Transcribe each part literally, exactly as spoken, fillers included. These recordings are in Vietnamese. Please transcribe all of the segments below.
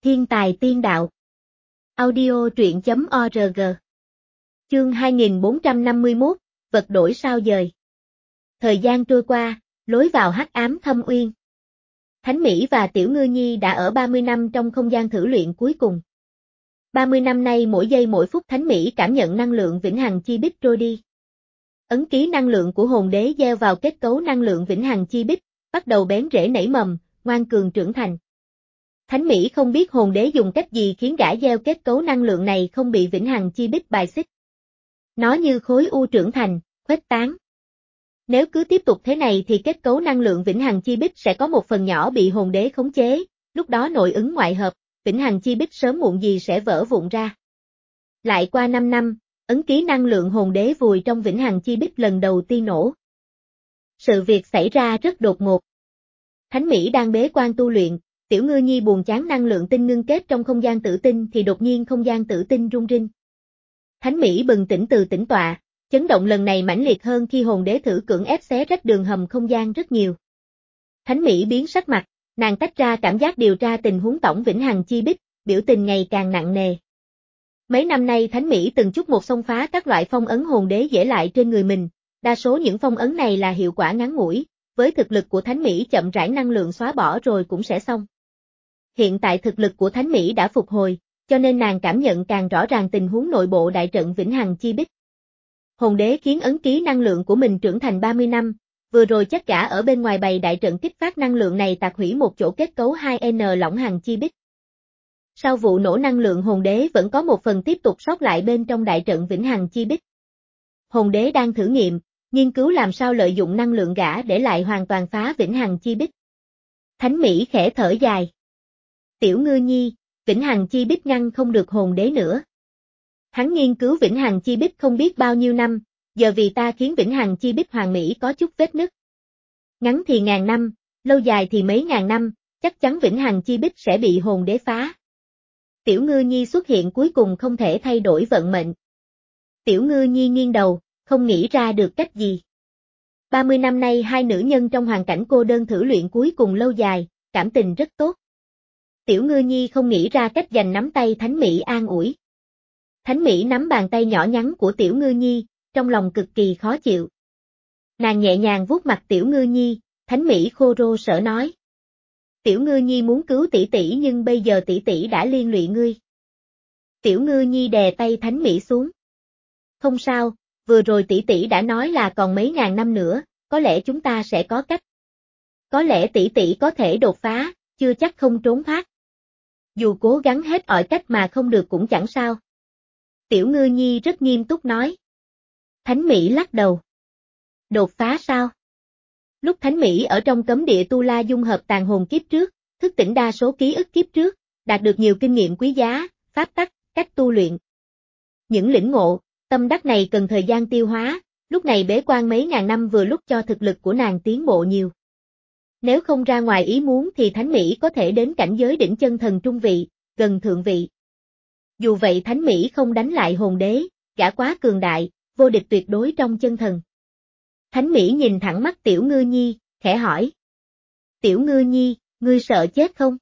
Thiên tài tiên đạo. Audio truyện chấm org. Chương hai nghìn bốn trăm năm mươi mốt, vật đổi sao dời. Thời gian trôi qua, lối vào hắc ám thâm uyên. Thánh Mỹ và Tiểu Ngư Nhi đã ở ba mươi năm trong không gian thử luyện cuối cùng. ba mươi năm nay mỗi giây mỗi phút Thánh Mỹ cảm nhận năng lượng vĩnh hằng chi bích trôi đi. Ấn ký năng lượng của hồn đế gieo vào kết cấu năng lượng vĩnh hằng chi bích, bắt đầu bén rễ nảy mầm, ngoan cường trưởng thành. Thánh Mỹ không biết hồn đế dùng cách gì khiến gã gieo kết cấu năng lượng này không bị vĩnh hằng chi bích bài xích. Nó như khối u trưởng thành, khuếch tán. Nếu cứ tiếp tục thế này thì kết cấu năng lượng vĩnh hằng chi bích sẽ có một phần nhỏ bị hồn đế khống chế, lúc đó nội ứng ngoại hợp, vĩnh hằng chi bích sớm muộn gì sẽ vỡ vụn ra. Lại qua năm năm, ấn ký năng lượng hồn đế vùi trong vĩnh hằng chi bích lần đầu tiên nổ. Sự việc xảy ra rất đột ngột. Thánh Mỹ đang bế quan tu luyện, Tiểu Ngư Nhi buồn chán năng lượng tinh ngưng kết trong không gian tử tinh thì đột nhiên không gian tử tinh rung rinh. Thánh Mỹ bừng tỉnh từ tĩnh tọa, chấn động lần này mãnh liệt hơn khi hồn đế thử cưỡng ép xé rách đường hầm không gian rất nhiều. Thánh Mỹ biến sắc mặt, nàng tách ra cảm giác điều tra tình huống tổng vĩnh hằng chi bích, biểu tình ngày càng nặng nề. Mấy năm nay Thánh Mỹ từng chút một xông phá các loại phong ấn hồn đế dễ lại trên người mình, đa số những phong ấn này là hiệu quả ngắn ngủi, với thực lực của Thánh Mỹ chậm rãi năng lượng xóa bỏ rồi cũng sẽ xong. Hiện tại thực lực của Thánh Mỹ đã phục hồi, cho nên nàng cảm nhận càng rõ ràng tình huống nội bộ đại trận vĩnh hằng chi bích. Hồn đế khiến ấn ký năng lượng của mình trưởng thành ba mươi năm, vừa rồi chắc gã ở bên ngoài bày đại trận kích phát năng lượng này tạc hủy một chỗ kết cấu hai N lỏng hằng chi bích. Sau vụ nổ năng lượng hồn đế vẫn có một phần tiếp tục sót lại bên trong đại trận vĩnh hằng chi bích. Hồn đế đang thử nghiệm, nghiên cứu làm sao lợi dụng năng lượng gã để lại hoàn toàn phá vĩnh hằng chi bích. Thánh Mỹ khẽ thở dài. Tiểu Ngư Nhi, vĩnh hằng chi bích ngăn không được hồn đế nữa. Hắn nghiên cứu vĩnh hằng chi bích không biết bao nhiêu năm, giờ vì ta khiến vĩnh hằng chi bích hoàn mỹ có chút vết nứt. Ngắn thì ngàn năm, lâu dài thì mấy ngàn năm, chắc chắn vĩnh hằng chi bích sẽ bị hồn đế phá. Tiểu Ngư Nhi xuất hiện cuối cùng không thể thay đổi vận mệnh. Tiểu Ngư Nhi nghiêng đầu, không nghĩ ra được cách gì. ba mươi năm nay hai nữ nhân trong hoàn cảnh cô đơn thử luyện cuối cùng lâu dài, cảm tình rất tốt. Tiểu Ngư Nhi không nghĩ ra cách giành nắm tay Thánh Mỹ an ủi. Thánh Mỹ nắm bàn tay nhỏ nhắn của Tiểu Ngư Nhi, trong lòng cực kỳ khó chịu. Nàng nhẹ nhàng vuốt mặt Tiểu Ngư Nhi, Thánh Mỹ khô rô sở nói. Tiểu Ngư Nhi muốn cứu tỷ tỷ nhưng bây giờ tỷ tỷ đã liên lụy ngươi. Tiểu Ngư Nhi đè tay Thánh Mỹ xuống. Không sao, vừa rồi tỷ tỷ đã nói là còn mấy ngàn năm nữa, có lẽ chúng ta sẽ có cách. Có lẽ tỷ tỷ có thể đột phá, chưa chắc không trốn thoát. Dù cố gắng hết mọi cách mà không được cũng chẳng sao. Tiểu Ngư Nhi rất nghiêm túc nói. Thánh Mỹ lắc đầu. Đột phá sao? Lúc Thánh Mỹ ở trong cấm địa Tu La dung hợp tàn hồn kiếp trước, thức tỉnh đa số ký ức kiếp trước, đạt được nhiều kinh nghiệm quý giá, pháp tắc, cách tu luyện. Những lĩnh ngộ, tâm đắc này cần thời gian tiêu hóa, lúc này bế quan mấy ngàn năm vừa lúc cho thực lực của nàng tiến bộ nhiều. Nếu không ra ngoài ý muốn thì Thánh Mỹ có thể đến cảnh giới đỉnh chân thần trung vị, gần thượng vị. Dù vậy Thánh Mỹ không đánh lại hồn đế, gã quá cường đại, vô địch tuyệt đối trong chân thần. Thánh Mỹ nhìn thẳng mắt Tiểu Ngư Nhi, khẽ hỏi. Tiểu Ngư Nhi, ngươi sợ chết không?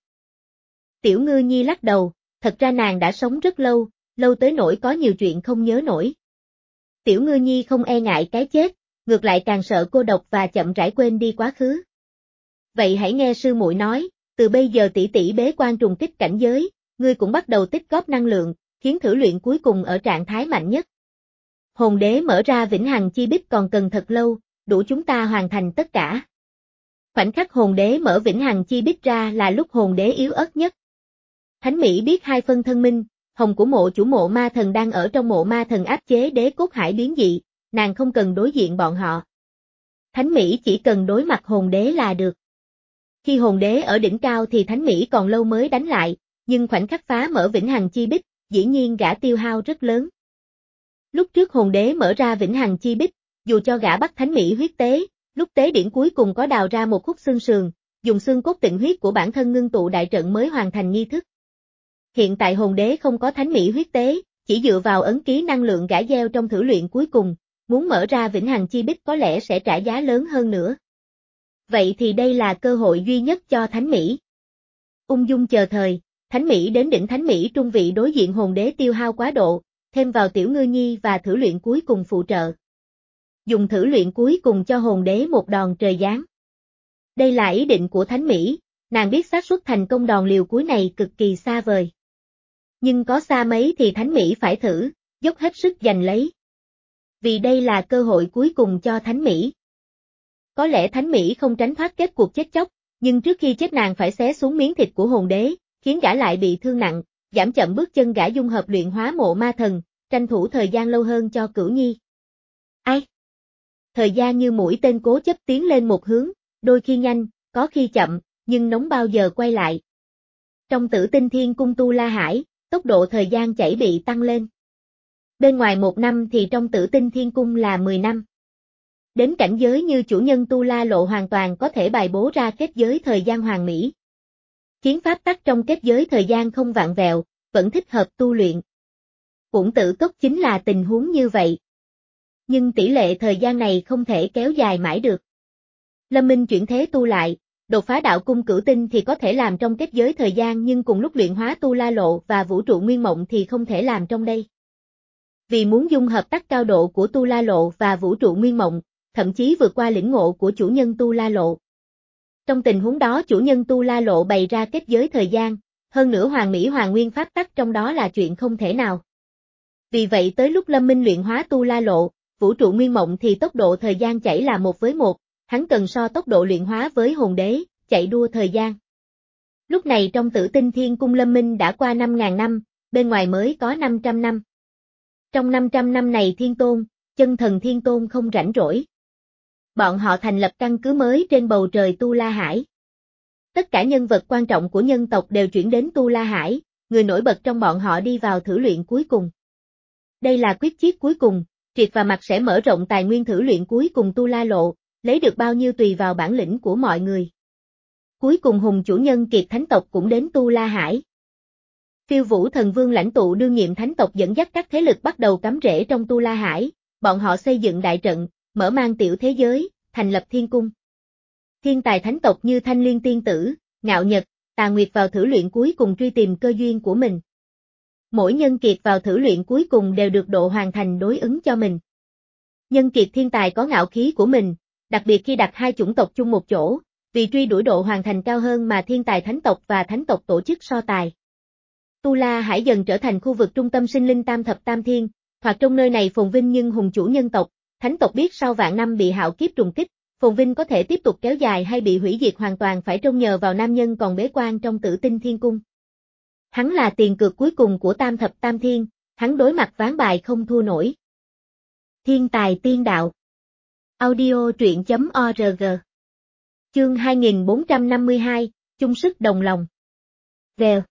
Tiểu Ngư Nhi lắc đầu, thật ra nàng đã sống rất lâu, lâu tới nỗi có nhiều chuyện không nhớ nổi. Tiểu Ngư Nhi không e ngại cái chết, ngược lại càng sợ cô độc và chậm rãi quên đi quá khứ. Vậy hãy nghe sư muội nói, từ bây giờ tỷ tỷ bế quan trùng kích cảnh giới, ngươi cũng bắt đầu tích góp năng lượng, khiến thử luyện cuối cùng ở trạng thái mạnh nhất. Hồn đế mở ra vĩnh hằng chi bích còn cần thật lâu, đủ chúng ta hoàn thành tất cả. Khoảnh khắc hồn đế mở vĩnh hằng chi bích ra là lúc hồn đế yếu ớt nhất. Thánh Mỹ biết hai phân thân minh, hồng của mộ chủ mộ ma thần đang ở trong mộ ma thần áp chế đế cốt hải biến dị, nàng không cần đối diện bọn họ. Thánh Mỹ chỉ cần đối mặt hồn đế là được. Khi hồn đế ở đỉnh cao thì Thánh Mỹ còn lâu mới đánh lại, nhưng khoảnh khắc phá mở vĩnh hằng chi bích, dĩ nhiên gã tiêu hao rất lớn. Lúc trước hồn đế mở ra vĩnh hằng chi bích, dù cho gã bắt Thánh Mỹ huyết tế, lúc tế điển cuối cùng có đào ra một khúc xương sườn, dùng xương cốt tịnh huyết của bản thân ngưng tụ đại trận mới hoàn thành nghi thức. Hiện tại hồn đế không có Thánh Mỹ huyết tế, chỉ dựa vào ấn ký năng lượng gã gieo trong thử luyện cuối cùng, muốn mở ra vĩnh hằng chi bích có lẽ sẽ trả giá lớn hơn nữa. Vậy thì đây là cơ hội duy nhất cho Thánh Mỹ. Ung dung chờ thời, Thánh Mỹ đến đỉnh Thánh Mỹ trung vị đối diện hồn đế tiêu hao quá độ, thêm vào tiểu ngư nhi và thử luyện cuối cùng phụ trợ. Dùng thử luyện cuối cùng cho hồn đế một đòn trời giáng. Đây là ý định của Thánh Mỹ, nàng biết xác suất thành công đòn liều cuối này cực kỳ xa vời. Nhưng có xa mấy thì Thánh Mỹ phải thử, dốc hết sức giành lấy. Vì đây là cơ hội cuối cùng cho Thánh Mỹ. Có lẽ Thánh Mỹ không tránh thoát kết cuộc chết chóc, nhưng trước khi chết nàng phải xé xuống miếng thịt của hồn đế, khiến gã lại bị thương nặng, giảm chậm bước chân gã dung hợp luyện hóa mộ ma thần, tranh thủ thời gian lâu hơn cho Cửu Nhi. Ai? Thời gian như mũi tên cố chấp tiến lên một hướng, đôi khi nhanh, có khi chậm, nhưng nóng bao giờ quay lại. Trong Tử Tinh Thiên Cung Tu La Hải, tốc độ thời gian chảy bị tăng lên. Bên ngoài một năm thì trong Tử Tinh Thiên Cung là mười năm. Đến cảnh giới như chủ nhân Tu La Lộ hoàn toàn có thể bài bố ra kết giới thời gian hoàn mỹ. Khiến pháp tắc trong kết giới thời gian không vặn vẹo, vẫn thích hợp tu luyện. Uổng Tử Cốc chính là tình huống như vậy. Nhưng tỷ lệ thời gian này không thể kéo dài mãi được. Lâm Minh chuyển thế tu lại, đột phá đạo cung cửu tinh thì có thể làm trong kết giới thời gian nhưng cùng lúc luyện hóa Tu La Lộ và vũ trụ nguyên mộng thì không thể làm trong đây. Vì muốn dung hợp tắc cao độ của Tu La Lộ và vũ trụ nguyên mộng, thậm chí vượt qua lĩnh ngộ của chủ nhân Tu La Lộ. Trong tình huống đó chủ nhân Tu La Lộ bày ra kết giới thời gian, hơn nữa hoàn mỹ hoàn nguyên pháp tắc trong đó là chuyện không thể nào. Vì vậy tới lúc Lâm Minh luyện hóa Tu La Lộ, vũ trụ nguyên mộng thì tốc độ thời gian chảy là một với một, hắn cần so tốc độ luyện hóa với hồn đế, chạy đua thời gian. Lúc này trong Tử Tinh Thiên Cung Lâm Minh đã qua năm ngàn năm, bên ngoài mới có năm trăm năm. Trong năm trăm năm này Thiên Tôn, Chân Thần Thiên Tôn không rảnh rỗi. Bọn họ thành lập căn cứ mới trên bầu trời Tu La Hải. Tất cả nhân vật quan trọng của nhân tộc đều chuyển đến Tu La Hải, người nổi bật trong bọn họ đi vào thử luyện cuối cùng. Đây là quyết chiết cuối cùng, triệt và mặt sẽ mở rộng tài nguyên thử luyện cuối cùng Tu La Lộ, lấy được bao nhiêu tùy vào bản lĩnh của mọi người. Cuối cùng hùng chủ nhân Kiệt Thánh tộc cũng đến Tu La Hải. Phiêu Vũ Thần Vương lãnh tụ đương nhiệm Thánh tộc dẫn dắt các thế lực bắt đầu cắm rễ trong Tu La Hải, bọn họ xây dựng đại trận, mở mang tiểu thế giới, thành lập thiên cung. Thiên tài thánh tộc như Thanh Liên Tiên Tử, Ngạo Nhật, Tà Nguyệt vào thử luyện cuối cùng truy tìm cơ duyên của mình. Mỗi nhân kiệt vào thử luyện cuối cùng đều được độ hoàn thành đối ứng cho mình. Nhân kiệt thiên tài có ngạo khí của mình, đặc biệt khi đặt hai chủng tộc chung một chỗ, vì truy đuổi độ hoàn thành cao hơn mà thiên tài thánh tộc và thánh tộc tổ chức so tài. Tu La Hải dần trở thành khu vực trung tâm sinh linh tam thập tam thiên, hoặc trong nơi này phồn vinh nhưng hùng chủ nhân tộc, thánh tộc biết sau vạn năm bị hạo kiếp trùng kích, phồn vinh có thể tiếp tục kéo dài hay bị hủy diệt hoàn toàn phải trông nhờ vào nam nhân còn bế quan trong Tử Tinh Thiên Cung. Hắn là tiền cược cuối cùng của tam thập tam thiên, hắn đối mặt ván bài không thua nổi. Thiên tài tiên đạo. Audio truyện chấm org. Chương hai nghìn bốn trăm năm mươi hai, chung sức đồng lòng. Vèo.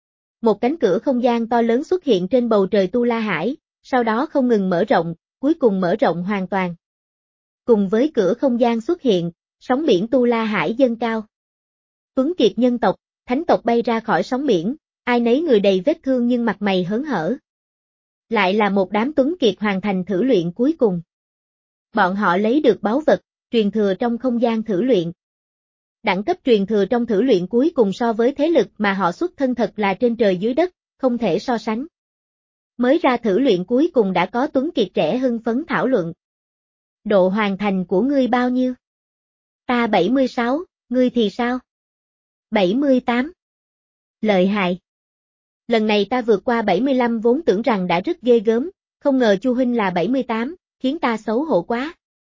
Một cánh cửa không gian to lớn xuất hiện trên bầu trời Tu La Hải, sau đó không ngừng mở rộng, cuối cùng mở rộng hoàn toàn. Cùng với cửa không gian xuất hiện, sóng biển Tu La Hải dâng cao. Tuấn kiệt nhân tộc, thánh tộc bay ra khỏi sóng biển, ai nấy người đầy vết thương nhưng mặt mày hớn hở. Lại là một đám tuấn kiệt hoàn thành thử luyện cuối cùng. Bọn họ lấy được báu vật, truyền thừa trong không gian thử luyện. Đẳng cấp truyền thừa trong thử luyện cuối cùng so với thế lực mà họ xuất thân thật là trên trời dưới đất, không thể so sánh. Mới ra thử luyện cuối cùng đã có tuấn kiệt trẻ hưng phấn thảo luận. Độ hoàn thành của ngươi bao nhiêu? Ta bảy mươi sáu, ngươi thì sao? bảy mươi tám. Lợi hại. Lần này ta vượt qua bảy mươi lăm vốn tưởng rằng đã rất ghê gớm, không ngờ Chu huynh là bảy mươi tám, khiến ta xấu hổ quá.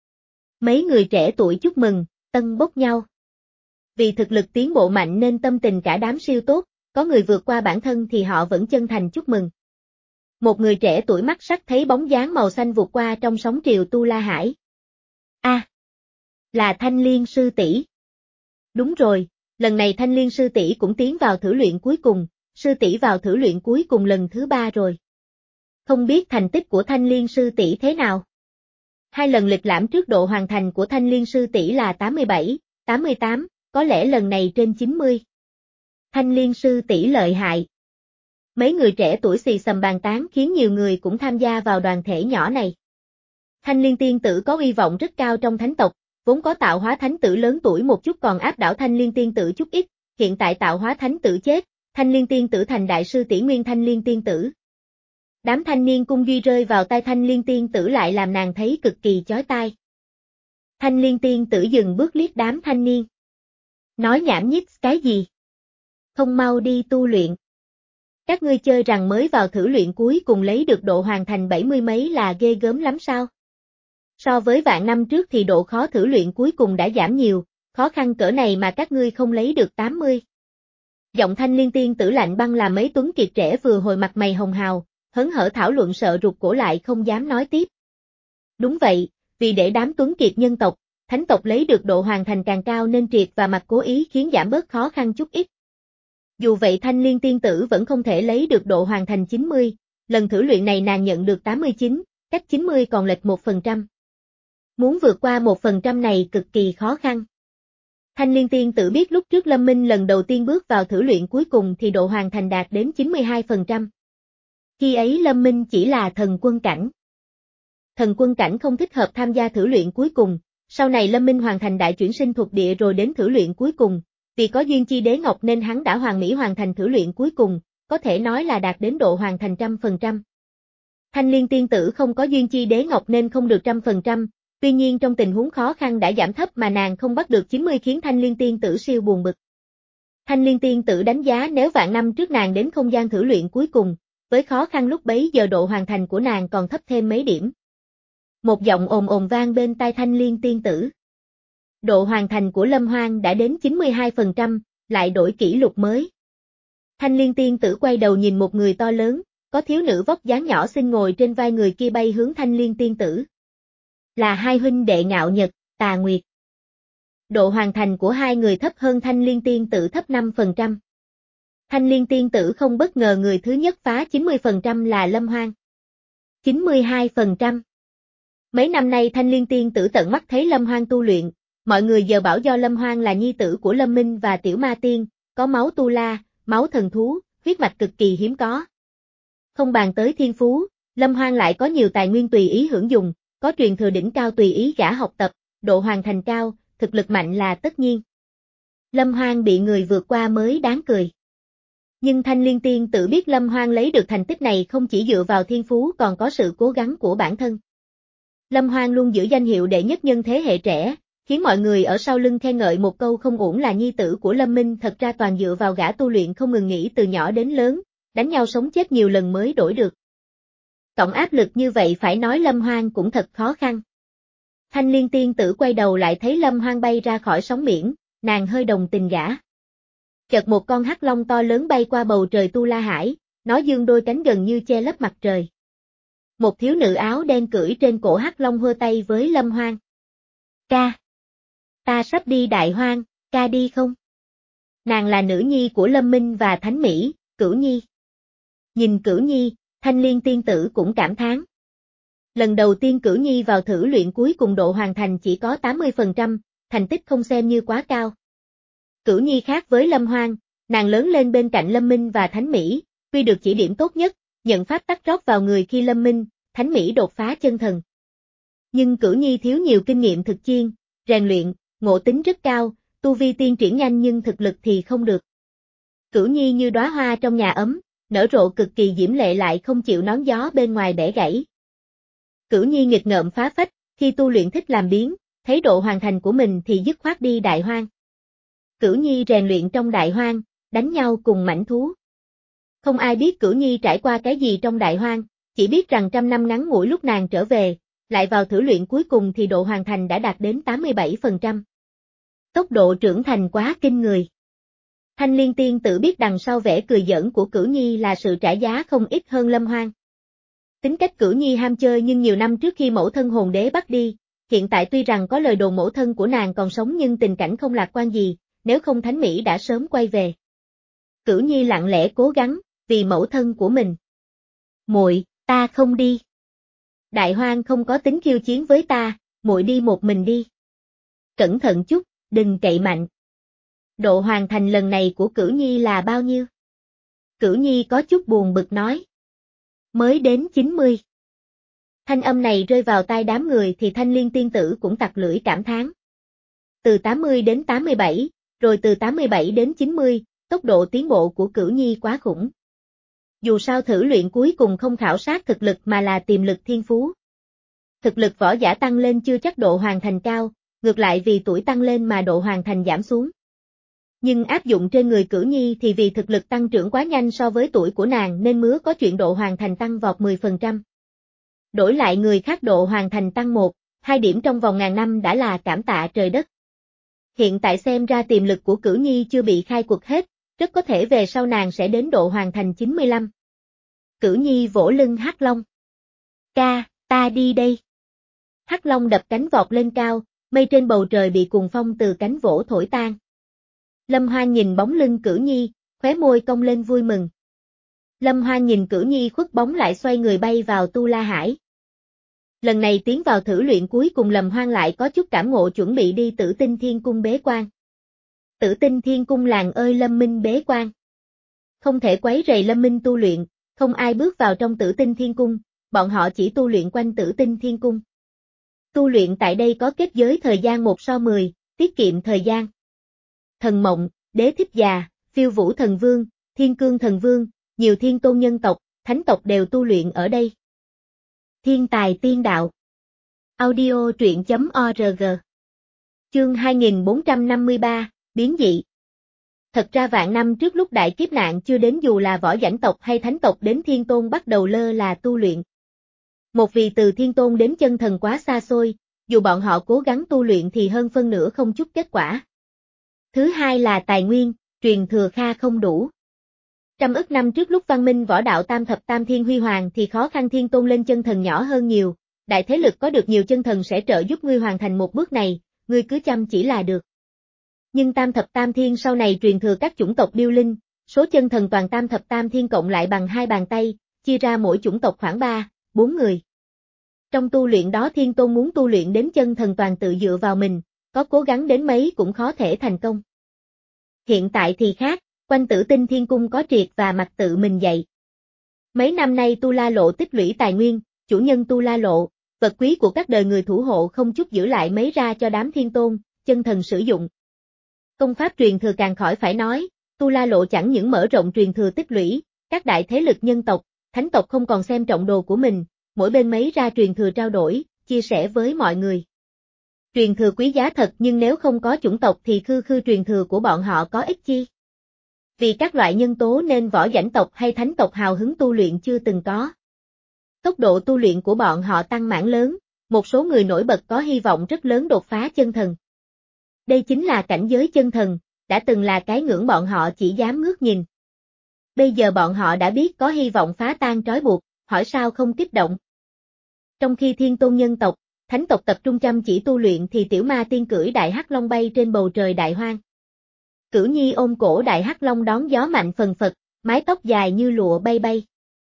Mấy người trẻ tuổi chúc mừng, tân bốc nhau. Vì thực lực tiến bộ mạnh nên tâm tình cả đám siêu tốt, có người vượt qua bản thân thì họ vẫn chân thành chúc mừng. Một người trẻ tuổi mắt sắc thấy bóng dáng màu xanh vụt qua trong sóng triều Tu La Hải. A, à, là Thanh Liên sư tỷ. Đúng rồi, lần này Thanh Liên sư tỷ cũng tiến vào thử luyện cuối cùng, sư tỷ vào thử luyện cuối cùng lần thứ ba rồi. Không biết thành tích của Thanh Liên sư tỷ thế nào? Hai lần lịch lãm trước độ hoàn thành của Thanh Liên sư tỷ là tám mươi bảy, tám mươi tám, có lẽ lần này trên chín mươi. Thanh Liên sư tỷ lợi hại. Mấy người trẻ tuổi xì xầm bàn tán khiến nhiều người cũng tham gia vào đoàn thể nhỏ này. Thanh Liên tiên tử có uy vọng rất cao trong thánh tộc, vốn có tạo hóa thánh tử lớn tuổi một chút còn áp đảo Thanh Liên tiên tử chút ít, hiện tại tạo hóa thánh tử chết, Thanh Liên tiên tử thành đại sư tỷ nguyên Thanh Liên tiên tử. Đám thanh niên cung duy rơi vào tai Thanh Liên tiên tử lại làm nàng thấy cực kỳ chói tai. Thanh Liên tiên tử dừng bước liếc đám thanh niên. Nói nhảm nhít cái gì? Không mau đi tu luyện. Các ngươi chơi rằng mới vào thử luyện cuối cùng lấy được độ hoàn thành bảy mươi mấy là ghê gớm lắm sao? So với vạn năm trước thì độ khó thử luyện cuối cùng đã giảm nhiều, khó khăn cỡ này mà các ngươi không lấy được tám mươi. Giọng Thanh Liên tiên tử lạnh băng làm mấy tuấn kiệt trẻ vừa hồi mặt mày hồng hào, hớn hở thảo luận sợ rụt cổ lại không dám nói tiếp. Đúng vậy, vì để đám tuấn kiệt nhân tộc, thánh tộc lấy được độ hoàn thành càng cao nên Triệt và Mặt cố ý khiến giảm bớt khó khăn chút ít. Dù vậy Thanh Liên tiên tử vẫn không thể lấy được độ hoàn thành chín mươi, lần thử luyện này nàng nhận được tám mươi chín, cách chín mươi còn lệch một phần trăm. Muốn vượt qua một phần trăm này cực kỳ khó khăn. Thanh Liên tiên tử biết lúc trước Lâm Minh lần đầu tiên bước vào thử luyện cuối cùng thì độ hoàn thành đạt đến chín mươi hai phần trăm. Khi ấy Lâm Minh chỉ là thần quân cảnh. Thần quân cảnh không thích hợp tham gia thử luyện cuối cùng, sau này Lâm Minh hoàn thành đại chuyển sinh thuộc địa rồi đến thử luyện cuối cùng, vì có duyên chi đế ngọc nên hắn đã hoàn mỹ hoàn thành thử luyện cuối cùng, có thể nói là đạt đến độ hoàn thành trăm phần trăm. Thanh Liên tiên tử không có duyên chi đế ngọc nên không được trăm phần trăm, tuy nhiên trong tình huống khó khăn đã giảm thấp mà nàng không bắt được chín mươi khiến Thanh Liên tiên tử siêu buồn bực. Thanh Liên tiên tử đánh giá nếu vạn năm trước nàng đến không gian thử luyện cuối cùng, với khó khăn lúc bấy giờ độ hoàn thành của nàng còn thấp thêm mấy điểm. Một giọng ồn ồn vang bên tai Thanh Liên tiên tử. Độ hoàn thành của Lâm Hoang đã đến chín mươi hai phần trăm, lại đổi kỷ lục mới. Thanh Liên tiên tử quay đầu nhìn một người to lớn, có thiếu nữ vóc dáng nhỏ xinh ngồi trên vai người kia bay hướng Thanh Liên tiên tử. Là hai huynh đệ Ngạo Nhật, Tà Nguyệt. Độ hoàn thành của hai người thấp hơn Thanh Liên tiên tử thấp năm phần trăm. Thanh Liên tiên tử không bất ngờ người thứ nhất phá chín mươi phần trăm là Lâm Hoang. chín mươi hai phần trăm. Mấy năm nay Thanh Liên tiên tử tận mắt thấy Lâm Hoang tu luyện, mọi người giờ bảo do Lâm Hoang là nhi tử của Lâm Minh và Tiểu Ma Tiên, có máu tu la, máu thần thú, huyết mạch cực kỳ hiếm có. Không bàn tới thiên phú, Lâm Hoang lại có nhiều tài nguyên tùy ý hưởng dùng, có truyền thừa đỉnh cao tùy ý gã học tập, độ hoàn thành cao, thực lực mạnh là tất nhiên. Lâm Hoang bị người vượt qua mới đáng cười. Nhưng Thanh Liên tiên tử biết Lâm Hoang lấy được thành tích này không chỉ dựa vào thiên phú còn có sự cố gắng của bản thân. Lâm Hoang luôn giữ danh hiệu đệ nhất nhân thế hệ trẻ, khiến mọi người ở sau lưng khen ngợi một câu không uổng là nhi tử của Lâm Minh, thật ra toàn dựa vào gã tu luyện không ngừng nghỉ từ nhỏ đến lớn, đánh nhau sống chết nhiều lần mới đổi được. Cộng áp lực như vậy phải nói Lâm Hoang cũng thật khó khăn. Thanh Liên tiên tử quay đầu lại thấy Lâm Hoang bay ra khỏi sóng biển, nàng hơi đồng tình gã. Chợt một con hắc long to lớn bay qua bầu trời Tu La Hải, nó dương đôi cánh gần như che lấp mặt trời. Một thiếu nữ áo đen cưỡi trên cổ hắc long hơ tay với Lâm Hoang. Ca! Ta sắp đi Đại Hoang, ca đi không? Nàng là nữ nhi của Lâm Minh và Thánh Mỹ, Cửu Nhi. Nhìn Cửu Nhi, Thanh Liên tiên tử cũng cảm thán. Lần đầu tiên Cửu Nhi vào thử luyện cuối cùng độ hoàn thành chỉ có tám mươi phần trăm, thành tích không xem như quá cao. Cửu Nhi khác với Lâm Hoang, nàng lớn lên bên cạnh Lâm Minh và Thánh Mỹ, tuy được chỉ điểm tốt nhất, nhận pháp tắc rót vào người khi Lâm Minh, Thánh Mỹ đột phá chân thần. Nhưng Cửu Nhi thiếu nhiều kinh nghiệm thực chiến, rèn luyện, ngộ tính rất cao, tu vi tiên triển nhanh nhưng thực lực thì không được. Cửu Nhi như đóa hoa trong nhà ấm, nở rộ cực kỳ diễm lệ lại không chịu nón gió bên ngoài bẻ gãy. Cửu Nhi nghịch ngợm phá phách, khi tu luyện thích làm biến, thấy độ hoàn thành của mình thì dứt khoát đi Đại Hoang. Cửu Nhi rèn luyện trong Đại Hoang, đánh nhau cùng mãnh thú. Không ai biết Cửu Nhi trải qua cái gì trong Đại Hoang, chỉ biết rằng trăm năm ngắn ngủi lúc nàng trở về, lại vào thử luyện cuối cùng thì độ hoàn thành đã đạt đến tám mươi bảy phần trăm. Tốc độ trưởng thành quá kinh người. Thanh Liên tiên tử biết đằng sau vẻ cười giỡn của Cửu Nhi là sự trả giá không ít hơn Lâm Hoang. Tính cách Cửu Nhi ham chơi nhưng nhiều năm trước khi mẫu thân hồn đế bắt đi, hiện tại tuy rằng có lời đồn mẫu thân của nàng còn sống nhưng tình cảnh không lạc quan gì, nếu không Thánh Mỹ đã sớm quay về. Cửu Nhi lặng lẽ cố gắng, vì mẫu thân của mình. Muội, ta không đi. Đại Hoang không có tính khiêu chiến với ta, muội đi một mình đi. Cẩn thận chút, đừng cậy mạnh. Độ hoàn thành lần này của Cửu Nhi là bao nhiêu? Cửu Nhi có chút buồn bực nói. Mới đến chín mươi. Thanh âm này rơi vào tai đám người thì Thanh Liên tiên tử cũng tặc lưỡi cảm thán. Từ tám mươi đến tám mươi bảy, rồi từ tám mươi bảy đến chín mươi, tốc độ tiến bộ của Cửu Nhi quá khủng. Dù sao thử luyện cuối cùng không khảo sát thực lực mà là tiềm lực thiên phú. Thực lực võ giả tăng lên chưa chắc độ hoàn thành cao, ngược lại vì tuổi tăng lên mà độ hoàn thành giảm xuống. Nhưng áp dụng trên người Cửu Nhi thì vì thực lực tăng trưởng quá nhanh so với tuổi của nàng nên mứa có chuyện độ hoàn thành tăng vọt mười phần trăm. Đổi lại người khác độ hoàn thành tăng một, hai điểm trong vòng ngàn năm đã là cảm tạ trời đất. Hiện tại xem ra tiềm lực của Cửu Nhi chưa bị khai quật hết, rất có thể về sau nàng sẽ đến độ hoàn thành chín mươi lăm. Cửu Nhi vỗ lưng Hắc Long. Ca, ta đi đây. Hắc Long đập cánh vọt lên cao, mây trên bầu trời bị cuồng phong từ cánh vỗ thổi tan. Lâm Hoan nhìn bóng lưng Cửu Nhi, khóe môi cong lên vui mừng. Lâm Hoan nhìn Cửu Nhi khuất bóng lại xoay người bay vào Tu La Hải. Lần này tiến vào thử luyện cuối cùng Lâm Hoan lại có chút cảm ngộ chuẩn bị đi Tử Tinh Thiên Cung bế quan. Tử Tinh Thiên Cung làng ơi Lâm Minh bế quan. Không thể quấy rầy Lâm Minh tu luyện, không ai bước vào trong Tử Tinh Thiên Cung, bọn họ chỉ tu luyện quanh Tử Tinh Thiên Cung. Tu luyện tại đây có kết giới thời gian một so mười, tiết kiệm thời gian. Thần Mộng, Đế Thích Già, Phiêu Vũ Thần Vương, Thiên Cương Thần Vương, nhiều thiên tôn nhân tộc, thánh tộc đều tu luyện ở đây. Thiên tài tiên đạo. Audio truyện chấm org. Chương hai nghìn bốn trăm năm mươi ba, biến dị. Thật ra vạn năm trước lúc đại kiếp nạn chưa đến dù là võ dãnh tộc hay thánh tộc đến thiên tôn bắt đầu lơ là tu luyện. Một vì từ thiên tôn đến chân thần quá xa xôi, dù bọn họ cố gắng tu luyện thì hơn phân nửa không chút kết quả. Thứ hai là tài nguyên, truyền thừa kha không đủ. Trăm ức năm trước lúc văn minh võ đạo tam thập tam thiên huy hoàng thì khó khăn thiên tôn lên chân thần nhỏ hơn nhiều, đại thế lực có được nhiều chân thần sẽ trợ giúp ngươi hoàn thành một bước này, ngươi cứ chăm chỉ là được. Nhưng tam thập tam thiên sau này truyền thừa các chủng tộc điêu linh, số chân thần toàn tam thập tam thiên cộng lại bằng hai bàn tay, chia ra mỗi chủng tộc khoảng ba, bốn người. Trong tu luyện đó thiên tôn muốn tu luyện đến chân thần toàn tự dựa vào mình, có cố gắng đến mấy cũng khó thể thành công. Hiện tại thì khác, quanh Tử Tinh Thiên Cung có triệt và mặt tự mình dạy. Mấy năm nay Tu La Lộ tích lũy tài nguyên, chủ nhân Tu La Lộ, vật quý của các đời người thủ hộ không chút giữ lại mấy ra cho đám thiên tôn, chân thần sử dụng. Công pháp truyền thừa càng khỏi phải nói, Tu La Lộ chẳng những mở rộng truyền thừa tích lũy, các đại thế lực nhân tộc, thánh tộc không còn xem trọng đồ của mình, mỗi bên mấy ra truyền thừa trao đổi, chia sẻ với mọi người. Truyền thừa quý giá thật nhưng nếu không có chủng tộc thì khư khư truyền thừa của bọn họ có ích chi. Vì các loại nhân tố nên võ dãnh tộc hay thánh tộc hào hứng tu luyện chưa từng có. Tốc độ tu luyện của bọn họ tăng mãn lớn, một số người nổi bật có hy vọng rất lớn đột phá chân thần. Đây chính là cảnh giới chân thần, đã từng là cái ngưỡng bọn họ chỉ dám ngước nhìn. Bây giờ bọn họ đã biết có hy vọng phá tan trói buộc, hỏi sao không kích động. Trong khi thiên tôn nhân tộc, thánh tộc tập trung chăm chỉ tu luyện thì tiểu ma tiên cưỡi đại hắc long bay trên bầu trời đại hoang. Cửu Nhi ôm cổ đại hắc long đón gió mạnh phần phật, mái tóc dài như lụa bay bay.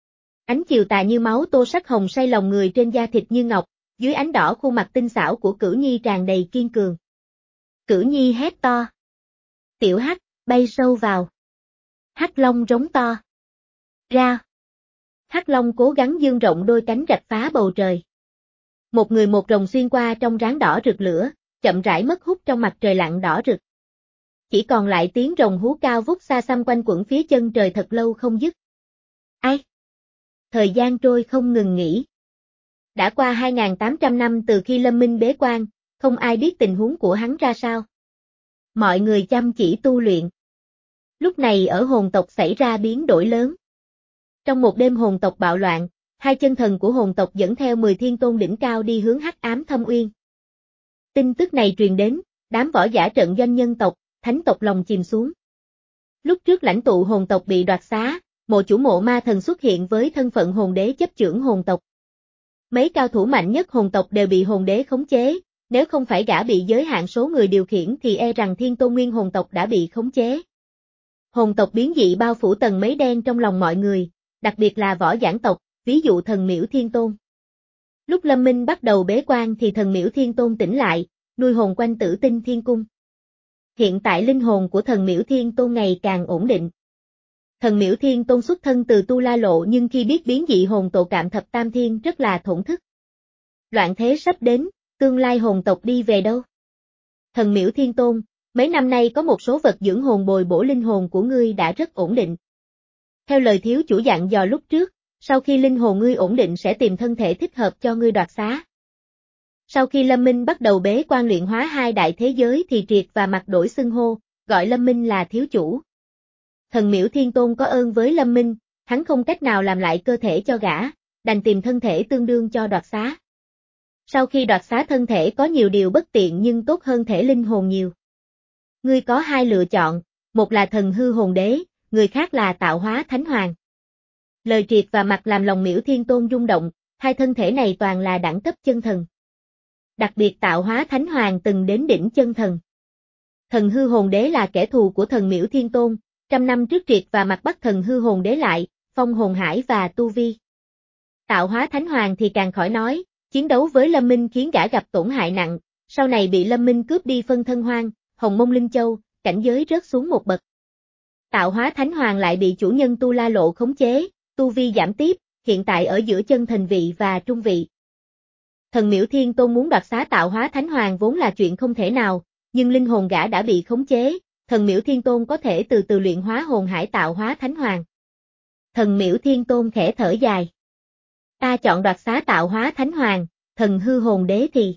Ánh chiều tà như máu tô sắc hồng say lòng người trên da thịt như ngọc, dưới ánh đỏ khuôn mặt tinh xảo của Cửu Nhi tràn đầy kiên cường. Cửu Nhi hét to. Tiểu hắc, bay sâu vào. Hắc long rống to. Ra. Hắc long cố gắng dương rộng đôi cánh rạch phá bầu trời. Một người một rồng xuyên qua trong ráng đỏ rực lửa, chậm rãi mất hút trong mặt trời lặn đỏ rực. Chỉ còn lại tiếng rồng hú cao vút xa xăm quanh quẩn phía chân trời thật lâu không dứt. Ai? Thời gian trôi không ngừng nghỉ. Đã qua hai nghìn tám trăm năm từ khi Lâm Minh bế quan, không ai biết tình huống của hắn ra sao. Mọi người chăm chỉ tu luyện. Lúc này ở hồn tộc xảy ra biến đổi lớn. Trong một đêm hồn tộc bạo loạn, hai chân thần của hồn tộc dẫn theo mười thiên tôn đỉnh cao đi hướng Hắc Ám Thâm Uyên. Tin tức này truyền đến, đám võ giả trận doanh nhân tộc, thánh tộc lòng chìm xuống. Lúc trước lãnh tụ hồn tộc bị đoạt xá, mộ chủ mộ ma thần xuất hiện với thân phận hồn đế chấp chưởng hồn tộc. Mấy cao thủ mạnh nhất hồn tộc đều bị hồn đế khống chế, nếu không phải gã bị giới hạn số người điều khiển thì e rằng thiên tôn nguyên hồn tộc đã bị khống chế. Hồn tộc biến dị bao phủ tầng mấy đen trong lòng mọi người, đặc biệt là võ dãn tộc, ví dụ thần miễu thiên tôn. Lúc Lâm Minh bắt đầu bế quan thì thần miễu thiên tôn tỉnh lại, nuôi hồn quanh Tử Tinh Thiên Cung. Hiện tại linh hồn của thần miễu thiên tôn ngày càng ổn định. Thần miễu thiên tôn xuất thân từ Tu La Lộ nhưng khi biết biến dị hồn tổ cạm thập tam thiên rất là thổn thức. Loạn thế sắp đến, tương lai hồn tộc đi về đâu? Thần miễu thiên tôn, Mấy năm nay có một số vật dưỡng hồn bồi bổ linh hồn của ngươi đã rất ổn định. Theo lời thiếu chủ dặn dò lúc trước, sau khi linh hồn ngươi ổn định sẽ tìm thân thể thích hợp cho ngươi đoạt xá. Sau khi Lâm Minh bắt đầu bế quan luyện hóa hai đại thế giới thì Triệt và Mặt đổi xưng hô, gọi Lâm Minh là thiếu chủ. Thần Miễu Thiên Tôn có ơn với Lâm Minh, hắn không cách nào làm lại cơ thể cho gã, đành tìm thân thể tương đương cho đoạt xá. Sau khi đoạt xá thân thể có nhiều điều bất tiện nhưng tốt hơn thể linh hồn nhiều. Ngươi có hai lựa chọn, một là thần hư hồn đế, người khác là tạo hóa thánh hoàng. Lời Triệt và Mặt làm lòng Miễu Thiên Tôn rung động, hai thân thể này toàn là đẳng cấp chân thần. Đặc biệt tạo hóa thánh hoàng từng đến đỉnh chân thần. Thần hư hồn đế là kẻ thù của thần Miễu Thiên Tôn, trăm năm trước Triệt và Mặt bắt thần hư hồn đế lại, phong hồn hải và tu vi. Tạo hóa thánh hoàng thì càng khỏi nói, chiến đấu với Lâm Minh khiến gã gặp tổn hại nặng, sau này bị Lâm Minh cướp đi phân thân hoang, Hồng Mông Linh Châu, cảnh giới rớt xuống một bậc. Tạo hóa thánh hoàng lại bị chủ nhân Tu La Lộ khống chế, tu vi giảm tiếp, hiện tại ở giữa chân thần vị và trung vị. Thần Miễu Thiên Tôn muốn đoạt xá tạo hóa thánh hoàng vốn là chuyện không thể nào, nhưng linh hồn gã đã bị khống chế, thần Miễu Thiên Tôn có thể từ từ luyện hóa hồn hải tạo hóa thánh hoàng. Thần Miễu Thiên Tôn khẽ thở dài. Ta chọn đoạt xá tạo hóa thánh hoàng, thần hư hồn đế thì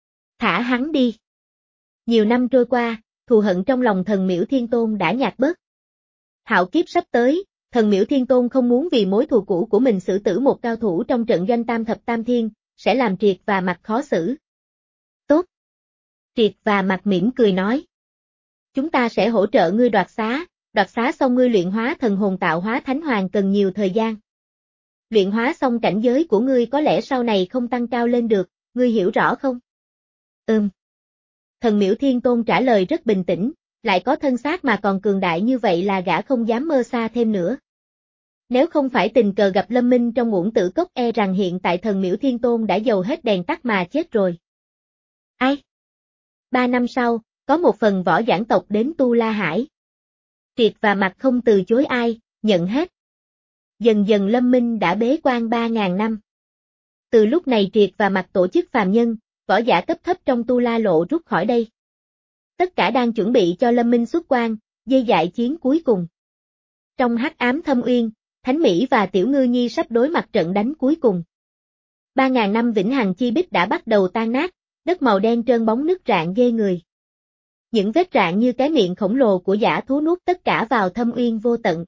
thả hắn đi. Nhiều năm trôi qua, thù hận trong lòng thần Miễu Thiên Tôn đã nhạt bớt. Hạo kiếp sắp tới, thần Miễu Thiên Tôn không muốn vì mối thù cũ của mình xử tử một cao thủ trong trận doanh tam thập tam thiên, sẽ làm Triệt và Mặt khó xử. Tốt. Triệt và Mặt mỉm cười nói. Chúng ta sẽ hỗ trợ ngươi đoạt xá, đoạt xá xong ngươi luyện hóa thần hồn tạo hóa thánh hoàng cần nhiều thời gian. Luyện hóa xong cảnh giới của ngươi có lẽ sau này không tăng cao lên được, ngươi hiểu rõ không? Ừm. Thần Miễu Thiên Tôn trả lời rất bình tĩnh, lại có thân xác mà còn cường đại như vậy là gã không dám mơ xa thêm nữa. Nếu không phải tình cờ gặp Lâm Minh trong Uổng Tử Cốc e rằng hiện tại thần Miễu Thiên Tôn đã dầu hết đèn tắt mà chết rồi. Ai? Ba năm sau, có một phần võ giảng tộc đến Tu La Hải. Triệt và Mặt không từ chối ai, nhận hết. Dần dần Lâm Minh đã bế quan ba ngàn năm. Từ lúc này Triệt và Mặt tổ chức phàm nhân, võ giả cấp thấp trong Tu La Lộ rút khỏi đây. Tất cả đang chuẩn bị cho Lâm Minh xuất quan, dây dại chiến cuối cùng. Trong hắc ám thâm uyên, Thánh Mỹ và Tiểu Ngư Nhi sắp đối mặt trận đánh cuối cùng. Ba ngàn năm vĩnh hằng chi bích đã bắt đầu tan nát, đất màu đen trơn bóng nứt rạn ghê người. Những vết rạn như cái miệng khổng lồ của dã thú nuốt tất cả vào thâm uyên vô tận.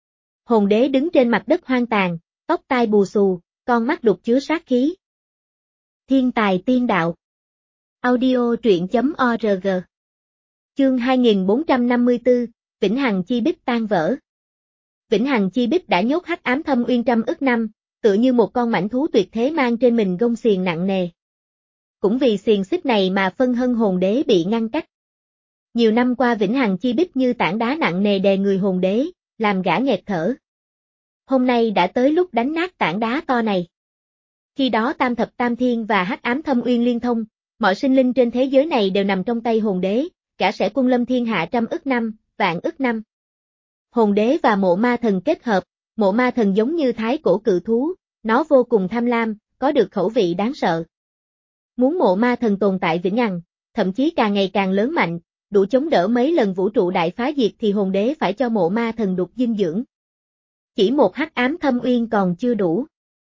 Hồn đế đứng trên mặt đất hoang tàn, tóc tai bù xù, con mắt đục chứa sát khí. Thiên tài tiên đạo. Audio truyện chấm org. Chương hai nghìn bốn trăm năm mươi tư, Vĩnh Hằng Chi Bích tan vỡ. Vĩnh Hằng Chi Bích đã nhốt hắc ám thâm uyên trăm ức năm, tựa như một con mãnh thú tuyệt thế mang trên mình gông xiềng nặng nề. Cũng vì xiềng xích này mà phân hân hồn đế bị ngăn cách. Nhiều năm qua Vĩnh Hằng Chi Bích như tảng đá nặng nề đè người hồn đế, làm gã nghẹt thở. Hôm nay đã tới lúc đánh nát tảng đá to này. Khi đó tam thập tam thiên và hắc ám thâm uyên liên thông, mọi sinh linh trên thế giới này đều nằm trong tay hồn đế, gã sẽ quân lâm thiên hạ trăm ức năm, vạn ức năm. Hồn đế và mộ ma thần kết hợp, mộ ma thần giống như thái cổ cự thú, nó vô cùng tham lam, có được khẩu vị đáng sợ. Muốn mộ ma thần tồn tại vĩnh hằng, thậm chí càng ngày càng lớn mạnh, đủ chống đỡ mấy lần vũ trụ đại phá diệt thì hồn đế phải cho mộ ma thần đục dinh dưỡng. Chỉ một hắc ám thâm uyên còn chưa đủ.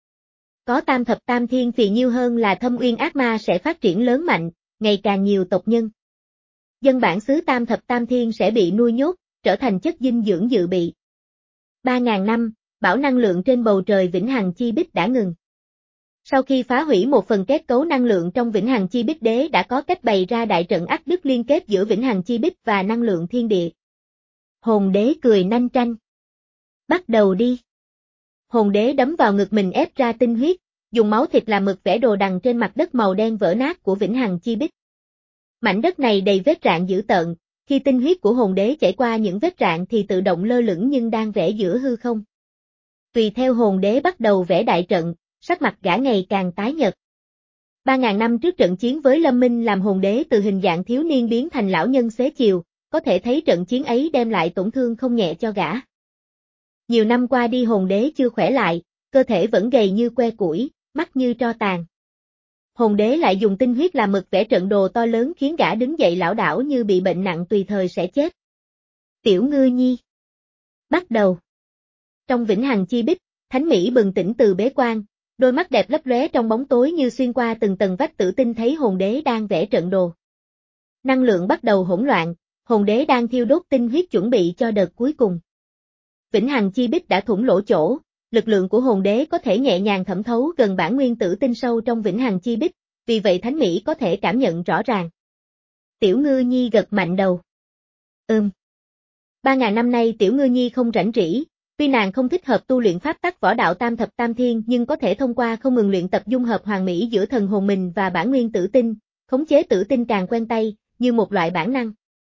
Có tam thập tam thiên thì nhiêu hơn là thâm uyên ác ma sẽ phát triển lớn mạnh, ngày càng nhiều tộc nhân. Dân bản xứ tam thập tam thiên sẽ bị nuôi nhốt, trở thành chất dinh dưỡng dự bị. Ba ngàn năm, bão năng lượng trên bầu trời Vĩnh Hằng Chi Bích đã ngừng. Sau khi phá hủy một phần kết cấu năng lượng trong Vĩnh Hằng Chi Bích đế đã có cách bày ra đại trận ắt đứt liên kết giữa Vĩnh Hằng Chi Bích và năng lượng thiên địa. Hồn đế cười nanh tranh. Bắt đầu đi. Hồn đế đấm vào ngực mình ép ra tinh huyết, dùng máu thịt làm mực vẽ đồ đằng trên mặt đất màu đen vỡ nát của Vĩnh Hằng Chi Bích. Mảnh đất này đầy vết rạn dữ tợn, khi tinh huyết của hồn đế chảy qua những vết rạn thì tự động lơ lửng nhưng đang vẽ giữa hư không. Tùy theo hồn đế bắt đầu vẽ đại trận, sắc mặt gã ngày càng tái nhợt. Ba ngàn năm trước trận chiến với Lâm Minh làm hồn đế từ hình dạng thiếu niên biến thành lão nhân xế chiều, có thể thấy trận chiến ấy đem lại tổn thương không nhẹ cho gã. Nhiều năm qua đi hồn đế chưa khỏe lại, cơ thể vẫn gầy như que củi, mắt như tro tàn. hồn đế lại dùng tinh huyết làm mực vẽ trận đồ to lớn khiến gã đứng dậy lảo đảo như bị bệnh nặng tùy thời sẽ chết. Tiểu Ngư Nhi. Bắt đầu. Trong vĩnh hằng chi bích, Thánh Mỹ bừng tỉnh từ bế quan, đôi mắt đẹp lấp lóe trong bóng tối như xuyên qua từng tầng vách tử tinh thấy hồn đế đang vẽ trận đồ. Năng lượng bắt đầu hỗn loạn, hồn đế đang thiêu đốt tinh huyết chuẩn bị cho đợt cuối cùng. Vĩnh hằng chi bích đã thủng lỗ chỗ, lực lượng của hồn đế có thể nhẹ nhàng thẩm thấu gần bản nguyên tử tinh sâu trong vĩnh hằng chi bích, vì vậy Thánh Mỹ có thể cảm nhận rõ ràng. Tiểu Ngư Nhi gật mạnh đầu. Ừm. Ba ngàn năm nay Tiểu Ngư Nhi không rảnh rỗi, tuy nàng không thích hợp tu luyện pháp tắc võ đạo tam thập tam thiên nhưng có thể thông qua không ngừng luyện tập dung hợp hoàn mỹ giữa thần hồn mình và bản nguyên tử tinh, khống chế tử tinh càng quen tay, như một loại bản năng.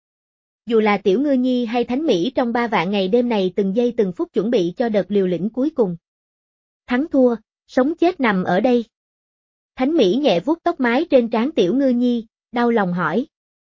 Dù là Tiểu Ngư Nhi hay Thánh Mỹ trong ba vạn ngày đêm này từng giây từng phút chuẩn bị cho đợt liều lĩnh cuối cùng. Thắng thua, sống chết nằm ở đây. Thánh Mỹ nhẹ vuốt tóc mái trên trán Tiểu Ngư Nhi, đau lòng hỏi.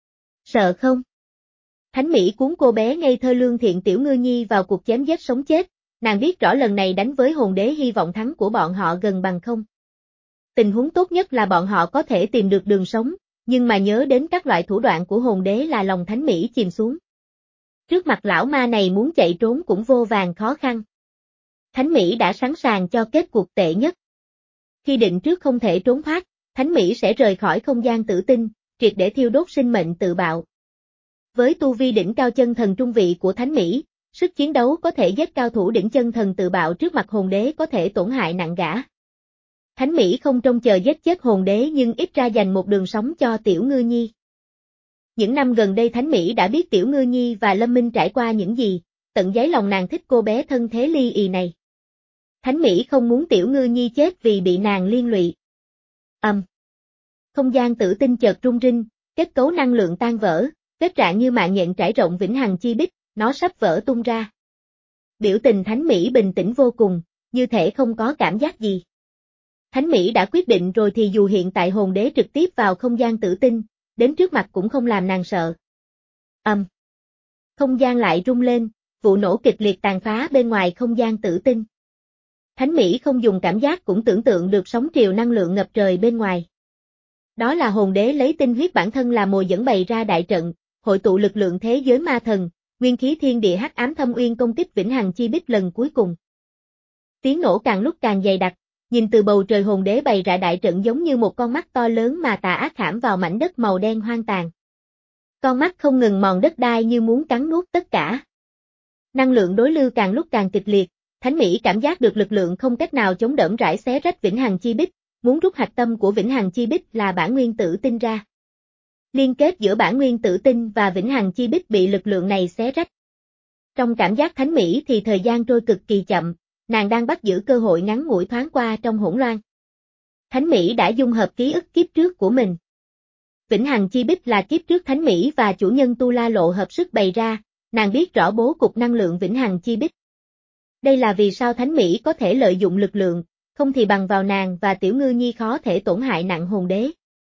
Sợ không? Thánh Mỹ cuốn cô bé ngây thơ lương thiện Tiểu Ngư Nhi vào cuộc chém giết sống chết, nàng biết rõ lần này đánh với hồn đế hy vọng thắng của bọn họ gần bằng không. Tình huống tốt nhất là bọn họ có thể tìm được đường sống, nhưng mà nhớ đến các loại thủ đoạn của hồn đế là lòng Thánh Mỹ chìm xuống. Trước mặt lão ma này muốn chạy trốn cũng vô vàn khó khăn. Thánh Mỹ đã sẵn sàng cho kết cuộc tệ nhất. Khi định trước không thể trốn thoát, Thánh Mỹ sẽ rời khỏi không gian tử tinh, triệt để thiêu đốt sinh mệnh tự bạo. Với tu vi đỉnh cao chân thần trung vị của Thánh Mỹ, sức chiến đấu có thể giết cao thủ đỉnh chân thần tự bạo trước mặt hồn đế có thể tổn hại nặng gã. Thánh Mỹ không trông chờ giết chết hồn đế nhưng ít ra dành một đường sống cho Tiểu Ngư Nhi. Những năm gần đây Thánh Mỹ đã biết Tiểu Ngư Nhi và Lâm Minh trải qua những gì, tận đáy lòng nàng thích cô bé thân thế ly ì này. Thánh Mỹ không muốn Tiểu Ngư Nhi chết vì bị nàng liên lụy. Ầm. Um. Không gian tử tinh chợt rung rinh, kết cấu năng lượng tan vỡ, vết rạn như mạng nhện trải rộng vĩnh hằng chi bích, nó sắp vỡ tung ra. Biểu tình Thánh Mỹ bình tĩnh vô cùng, như thể không có cảm giác gì. Thánh Mỹ đã quyết định rồi thì dù hiện tại hồn đế trực tiếp vào không gian tử tinh, đến trước mặt cũng không làm nàng sợ. Ầm. Um. Không gian lại rung lên, vụ nổ kịch liệt tàn phá bên ngoài không gian tử tinh. Thánh Mỹ không dùng cảm giác cũng tưởng tượng được sóng triều năng lượng ngập trời bên ngoài. Đó là hồn đế lấy tinh huyết bản thân làm mồi dẫn bày ra đại trận, hội tụ lực lượng thế giới ma thần, nguyên khí thiên địa hắc ám thâm uyên công kích vĩnh hằng chi bích lần cuối cùng. Tiếng nổ càng lúc càng dày đặc, nhìn từ bầu trời hồn đế bày ra đại trận giống như một con mắt to lớn mà tà ác khảm vào mảnh đất màu đen hoang tàn. Con mắt không ngừng mòn đất đai như muốn cắn nuốt tất cả. Năng lượng đối lưu càng lúc càng kịch liệt, Thánh Mỹ cảm giác được lực lượng không cách nào chống đỡ rải xé rách vĩnh hằng chi bích, muốn rút hạch tâm của vĩnh hằng chi bích là bản nguyên tử tinh ra. Liên kết giữa bản nguyên tử tinh và vĩnh hằng chi bích bị lực lượng này xé rách. Trong cảm giác Thánh Mỹ thì thời gian trôi cực kỳ chậm, nàng đang bắt giữ cơ hội ngắn ngủi thoáng qua trong hỗn loạn. Thánh Mỹ đã dung hợp ký ức kiếp trước của mình. Vĩnh hằng chi bích là kiếp trước Thánh Mỹ và chủ nhân Tu La Lộ hợp sức bày ra, nàng biết rõ bố cục năng lượng vĩnh hằng chi bích. Đây là vì sao Thánh Mỹ có thể lợi dụng lực lượng, không thì bằng vào nàng và Tiểu Ngư Nhi khó thể tổn hại nặng hồn đế.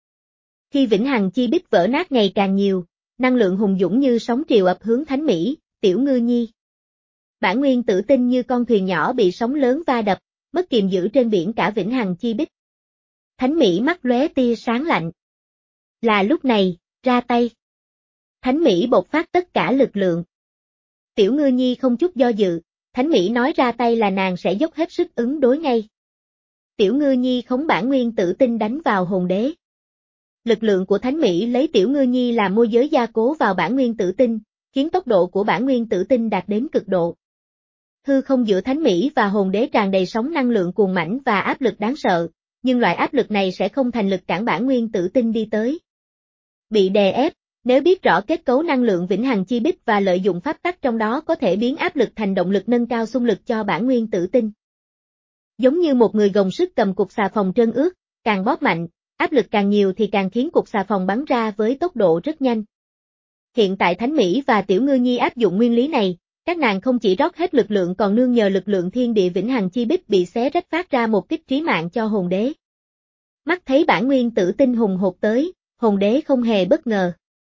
Khi vĩnh hằng chi bích vỡ nát ngày càng nhiều, năng lượng hùng dũng như sóng triều ập hướng Thánh Mỹ, Tiểu Ngư Nhi. Bản nguyên tử tinh như con thuyền nhỏ bị sóng lớn va đập, mất kiềm giữ trên biển cả vĩnh hằng chi bích. Thánh Mỹ mắt lóe tia sáng lạnh. Là lúc này, ra tay. Thánh Mỹ bộc phát tất cả lực lượng. Tiểu Ngư Nhi không chút do dự, Thánh Mỹ nói ra tay là nàng sẽ dốc hết sức ứng đối ngay. Tiểu Ngư Nhi khống bản nguyên tử tinh đánh vào hồn đế. Lực lượng của Thánh Mỹ lấy Tiểu Ngư Nhi làm môi giới gia cố vào bản nguyên tử tinh, khiến tốc độ của bản nguyên tử tinh đạt đến cực độ. Hư không giữa Thánh Mỹ và hồn đế tràn đầy sóng năng lượng cuồng mãnh và áp lực đáng sợ, nhưng loại áp lực này sẽ không thành lực cản bản nguyên tử tinh đi tới. Bị đè ép, nếu biết rõ kết cấu năng lượng vĩnh hằng chi bích và lợi dụng pháp tắc trong đó có thể biến áp lực thành động lực nâng cao xung lực cho bản nguyên tử tinh. Giống như một người gồng sức cầm cục xà phòng trơn ướt, càng bóp mạnh, áp lực càng nhiều thì càng khiến cục xà phòng bắn ra với tốc độ rất nhanh. Hiện tại Thánh Mỹ và Tiểu Ngư Nhi áp dụng nguyên lý này, các nàng không chỉ rót hết lực lượng còn nương nhờ lực lượng thiên địa vĩnh hằng chi bích bị xé rách phát ra một kích trí mạng cho hồn đế. Mắt thấy bản nguyên tử tinh hùng hột tới, hồn đế không hề bất ngờ.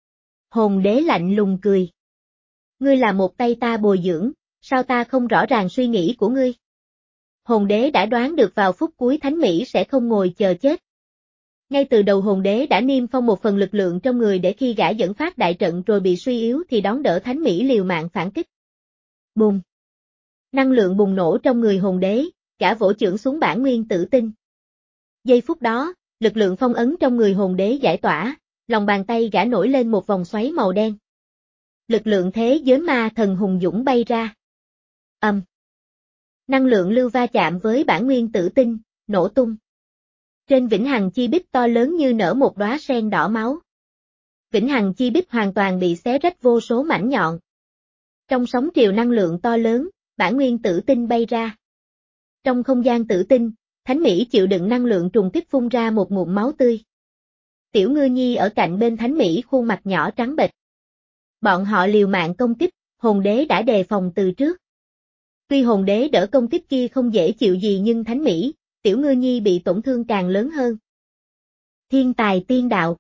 Hồn đế lạnh lùng cười. Ngươi là một tay ta bồi dưỡng, sao ta không rõ ràng suy nghĩ của ngươi? Hồn đế đã đoán được vào phút cuối Thánh Mỹ sẽ không ngồi chờ chết. Ngay từ đầu hồn đế đã niêm phong một phần lực lượng trong người để khi gã dẫn phát đại trận rồi bị suy yếu thì đón đỡ thánh Mỹ liều mạng phản kích. Bùng! Năng lượng bùng nổ trong người hồn đế, gã vỗ chưởng xuống bản nguyên tử tinh. Giây phút đó, lực lượng phong ấn trong người hồn đế giải tỏa, lòng bàn tay gã nổi lên một vòng xoáy màu đen. Lực lượng thế giới ma thần hùng dũng bay ra. Ầm. Um. Năng lượng lưu va chạm với bản nguyên tử tinh, nổ tung. Trên vĩnh hằng chi bích to lớn như nở một đóa sen đỏ máu. Vĩnh hằng chi bích hoàn toàn bị xé rách vô số mảnh nhọn. Trong sóng triều năng lượng to lớn, bản nguyên tử tinh bay ra. Trong không gian tử tinh, Thánh Mỹ chịu đựng năng lượng trùng kích phun ra một ngụm máu tươi. Tiểu Ngư Nhi ở cạnh bên Thánh Mỹ khuôn mặt nhỏ trắng bệch. Bọn họ liều mạng công kích, hồn đế đã đề phòng từ trước. Tuy hồn đế đỡ công kích kia không dễ chịu gì nhưng Thánh Mỹ, Tiểu Ngư Nhi bị tổn thương càng lớn hơn. Thiên tài tiên đạo.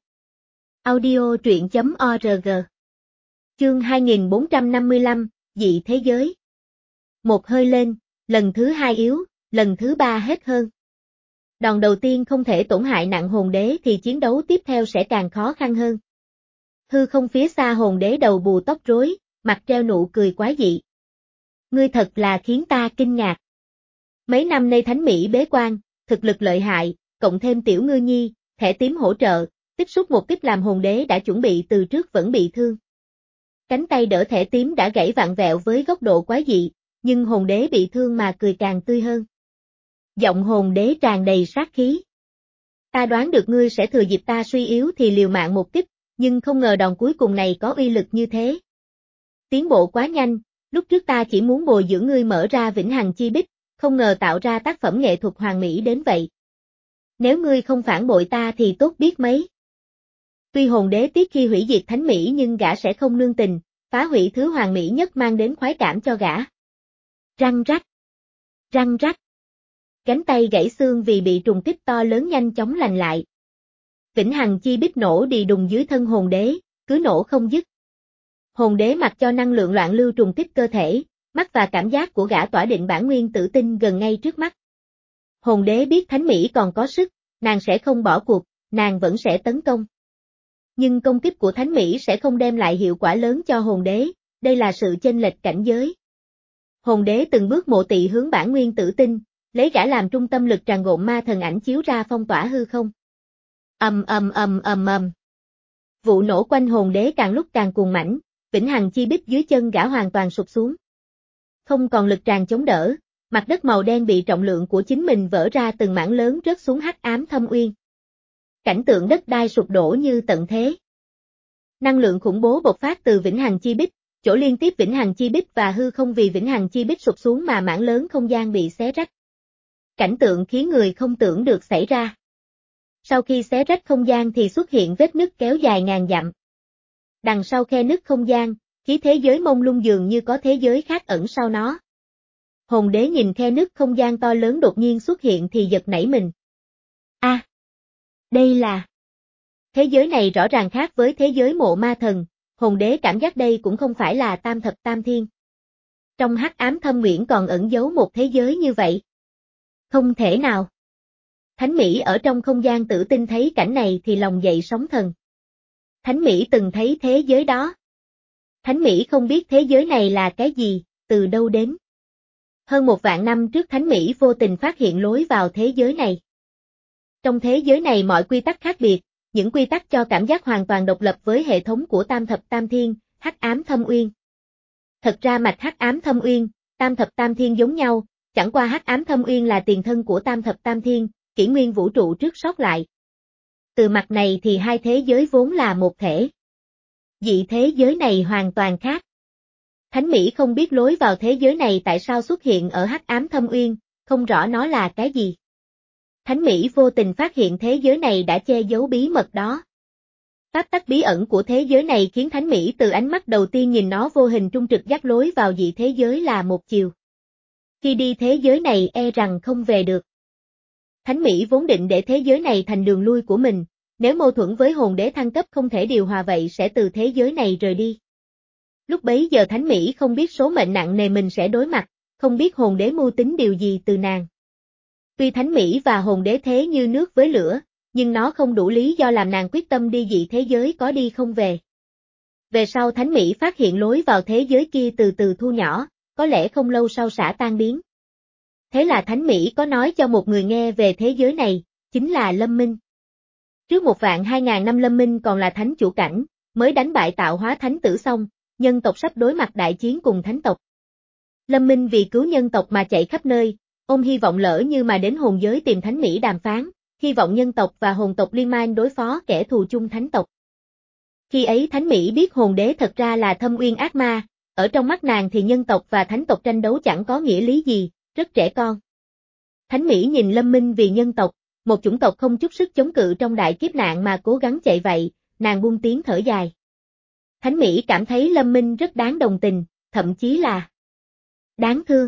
Audio truyện chấm org. Chương hai nghìn bốn trăm năm mươi lăm, dị thế giới. Một hơi lên, lần thứ hai yếu, lần thứ ba hết hơn. Đòn đầu tiên không thể tổn hại nặng hồn đế thì chiến đấu tiếp theo sẽ càng khó khăn hơn. Hư không phía xa hồn đế đầu bù tóc rối, mặt treo nụ cười quái dị. Ngươi thật là khiến ta kinh ngạc. Mấy năm nay Thánh Mỹ bế quan, thực lực lợi hại, cộng thêm Tiểu Ngư Nhi, thẻ tím hỗ trợ, tích xúc một kích làm hồn đế đã chuẩn bị từ trước vẫn bị thương. Cánh tay đỡ thẻ tím đã gãy vặn vẹo với góc độ quái dị, nhưng hồn đế bị thương mà cười càng tươi hơn. Giọng hồn đế tràn đầy sát khí. Ta đoán được ngươi sẽ thừa dịp ta suy yếu thì liều mạng một kích, nhưng không ngờ đòn cuối cùng này có uy lực như thế. Tiến bộ quá nhanh, lúc trước ta chỉ muốn bồi dưỡng ngươi mở ra vĩnh hằng chi bích, không ngờ tạo ra tác phẩm nghệ thuật hoàn mỹ đến vậy. Nếu ngươi không phản bội ta thì tốt biết mấy. Tuy hồn đế tiếc khi hủy diệt Thánh Mỹ nhưng gã sẽ không nương tình, phá hủy thứ hoàn mỹ nhất mang đến khoái cảm cho gã. Răng rắc. Răng rắc. Cánh tay gãy xương vì bị trùng kích to lớn nhanh chóng lành lại. Vĩnh hằng chi bích nổ đi đùng dưới thân hồn đế, cứ nổ không dứt. Hồn đế mặc cho năng lượng loạn lưu trùng kích cơ thể, mắt và cảm giác của gã tỏa định bản nguyên tử tinh gần ngay trước mắt. Hồn đế biết Thánh Mỹ còn có sức, nàng sẽ không bỏ cuộc, nàng vẫn sẽ tấn công. Nhưng công kích của Thánh Mỹ sẽ không đem lại hiệu quả lớn cho hồn đế, đây là sự chênh lệch cảnh giới. Hồn đế từng bước mộ tị hướng bản nguyên tử tinh, lấy gã làm trung tâm lực tràn ngộn ma thần ảnh chiếu ra phong tỏa hư không. Ầm ầm ầm ầm ầm. Vụ nổ quanh hồn đế càng lúc càng cuồng mãnh, vĩnh hằng chi bích dưới chân gã hoàn toàn sụp xuống. Không còn lực tràn chống đỡ, mặt đất màu đen bị trọng lượng của chính mình vỡ ra từng mảng lớn rớt xuống hắc ám thâm uyên. Cảnh tượng đất đai sụp đổ như tận thế. Năng lượng khủng bố bộc phát từ vĩnh hằng chi bích, chỗ liên tiếp vĩnh hằng chi bích và hư không vì vĩnh hằng chi bích sụp xuống mà mảng lớn không gian bị xé rách. Cảnh tượng khiến người không tưởng được xảy ra. Sau khi xé rách không gian thì xuất hiện vết nứt kéo dài ngàn dặm. Đằng sau khe nứt không gian, khí thế giới mông lung dường như có thế giới khác ẩn sau nó. Hồn đế nhìn khe nứt không gian to lớn đột nhiên xuất hiện thì giật nảy mình. A, à, đây là... Thế giới này rõ ràng khác với thế giới mộ ma thần, hồn đế cảm giác đây cũng không phải là tam thập tam thiên. Trong hắc ám thâm uyển còn ẩn giấu một thế giới như vậy. Không thể nào. Thánh Mỹ ở trong không gian tử tinh thấy cảnh này thì lòng dậy sóng thần. Thánh Mỹ từng thấy thế giới đó. Thánh Mỹ không biết thế giới này là cái gì, từ đâu đến. Hơn một vạn năm trước Thánh Mỹ vô tình phát hiện lối vào thế giới này. Trong thế giới này mọi quy tắc khác biệt, những quy tắc cho cảm giác hoàn toàn độc lập với hệ thống của tam thập tam thiên, hắc ám thâm uyên. Thật ra mạch hắc ám thâm uyên, tam thập tam thiên giống nhau, chẳng qua hắc ám thâm uyên là tiền thân của tam thập tam thiên, kỷ nguyên vũ trụ trước sót lại. Từ mặt này thì hai thế giới vốn là một thể. Dị thế giới này hoàn toàn khác. Thánh Mỹ không biết lối vào thế giới này tại sao xuất hiện ở hắc ám thâm uyên, không rõ nó là cái gì. Thánh Mỹ vô tình phát hiện thế giới này đã che giấu bí mật đó. Pháp tắc bí ẩn của thế giới này khiến Thánh Mỹ từ ánh mắt đầu tiên nhìn nó vô hình trung trực dắt lối vào dị thế giới là một chiều. Khi đi thế giới này e rằng không về được. Thánh Mỹ vốn định để thế giới này thành đường lui của mình, nếu mâu thuẫn với hồn đế thăng cấp không thể điều hòa vậy sẽ từ thế giới này rời đi. Lúc bấy giờ Thánh Mỹ không biết số mệnh nặng nề mình sẽ đối mặt, không biết hồn đế mưu tính điều gì từ nàng. Tuy Thánh Mỹ và hồn đế thế như nước với lửa, nhưng nó không đủ lý do làm nàng quyết tâm đi dị thế giới có đi không về. Về sau Thánh Mỹ phát hiện lối vào thế giới kia từ từ thu nhỏ, có lẽ không lâu sau sẽ tan biến. Thế là Thánh Mỹ có nói cho một người nghe về thế giới này, chính là Lâm Minh. Trước một vạn hai ngàn năm Lâm Minh còn là thánh chủ cảnh, mới đánh bại tạo hóa thánh tử xong, nhân tộc sắp đối mặt đại chiến cùng thánh tộc. Lâm Minh vì cứu nhân tộc mà chạy khắp nơi, ôm hy vọng lỡ như mà đến hồn giới tìm Thánh Mỹ đàm phán, hy vọng nhân tộc và hồn tộc liên minh đối phó kẻ thù chung thánh tộc. Khi ấy Thánh Mỹ biết hồn đế thật ra là thâm uyên ác ma, ở trong mắt nàng thì nhân tộc và thánh tộc tranh đấu chẳng có nghĩa lý gì, rất trẻ con. Thánh Mỹ nhìn Lâm Minh vì nhân tộc, một chủng tộc không chút sức chống cự trong đại kiếp nạn mà cố gắng chạy vậy, nàng buông tiếng thở dài. Thánh Mỹ cảm thấy Lâm Minh rất đáng đồng tình, thậm chí là đáng thương.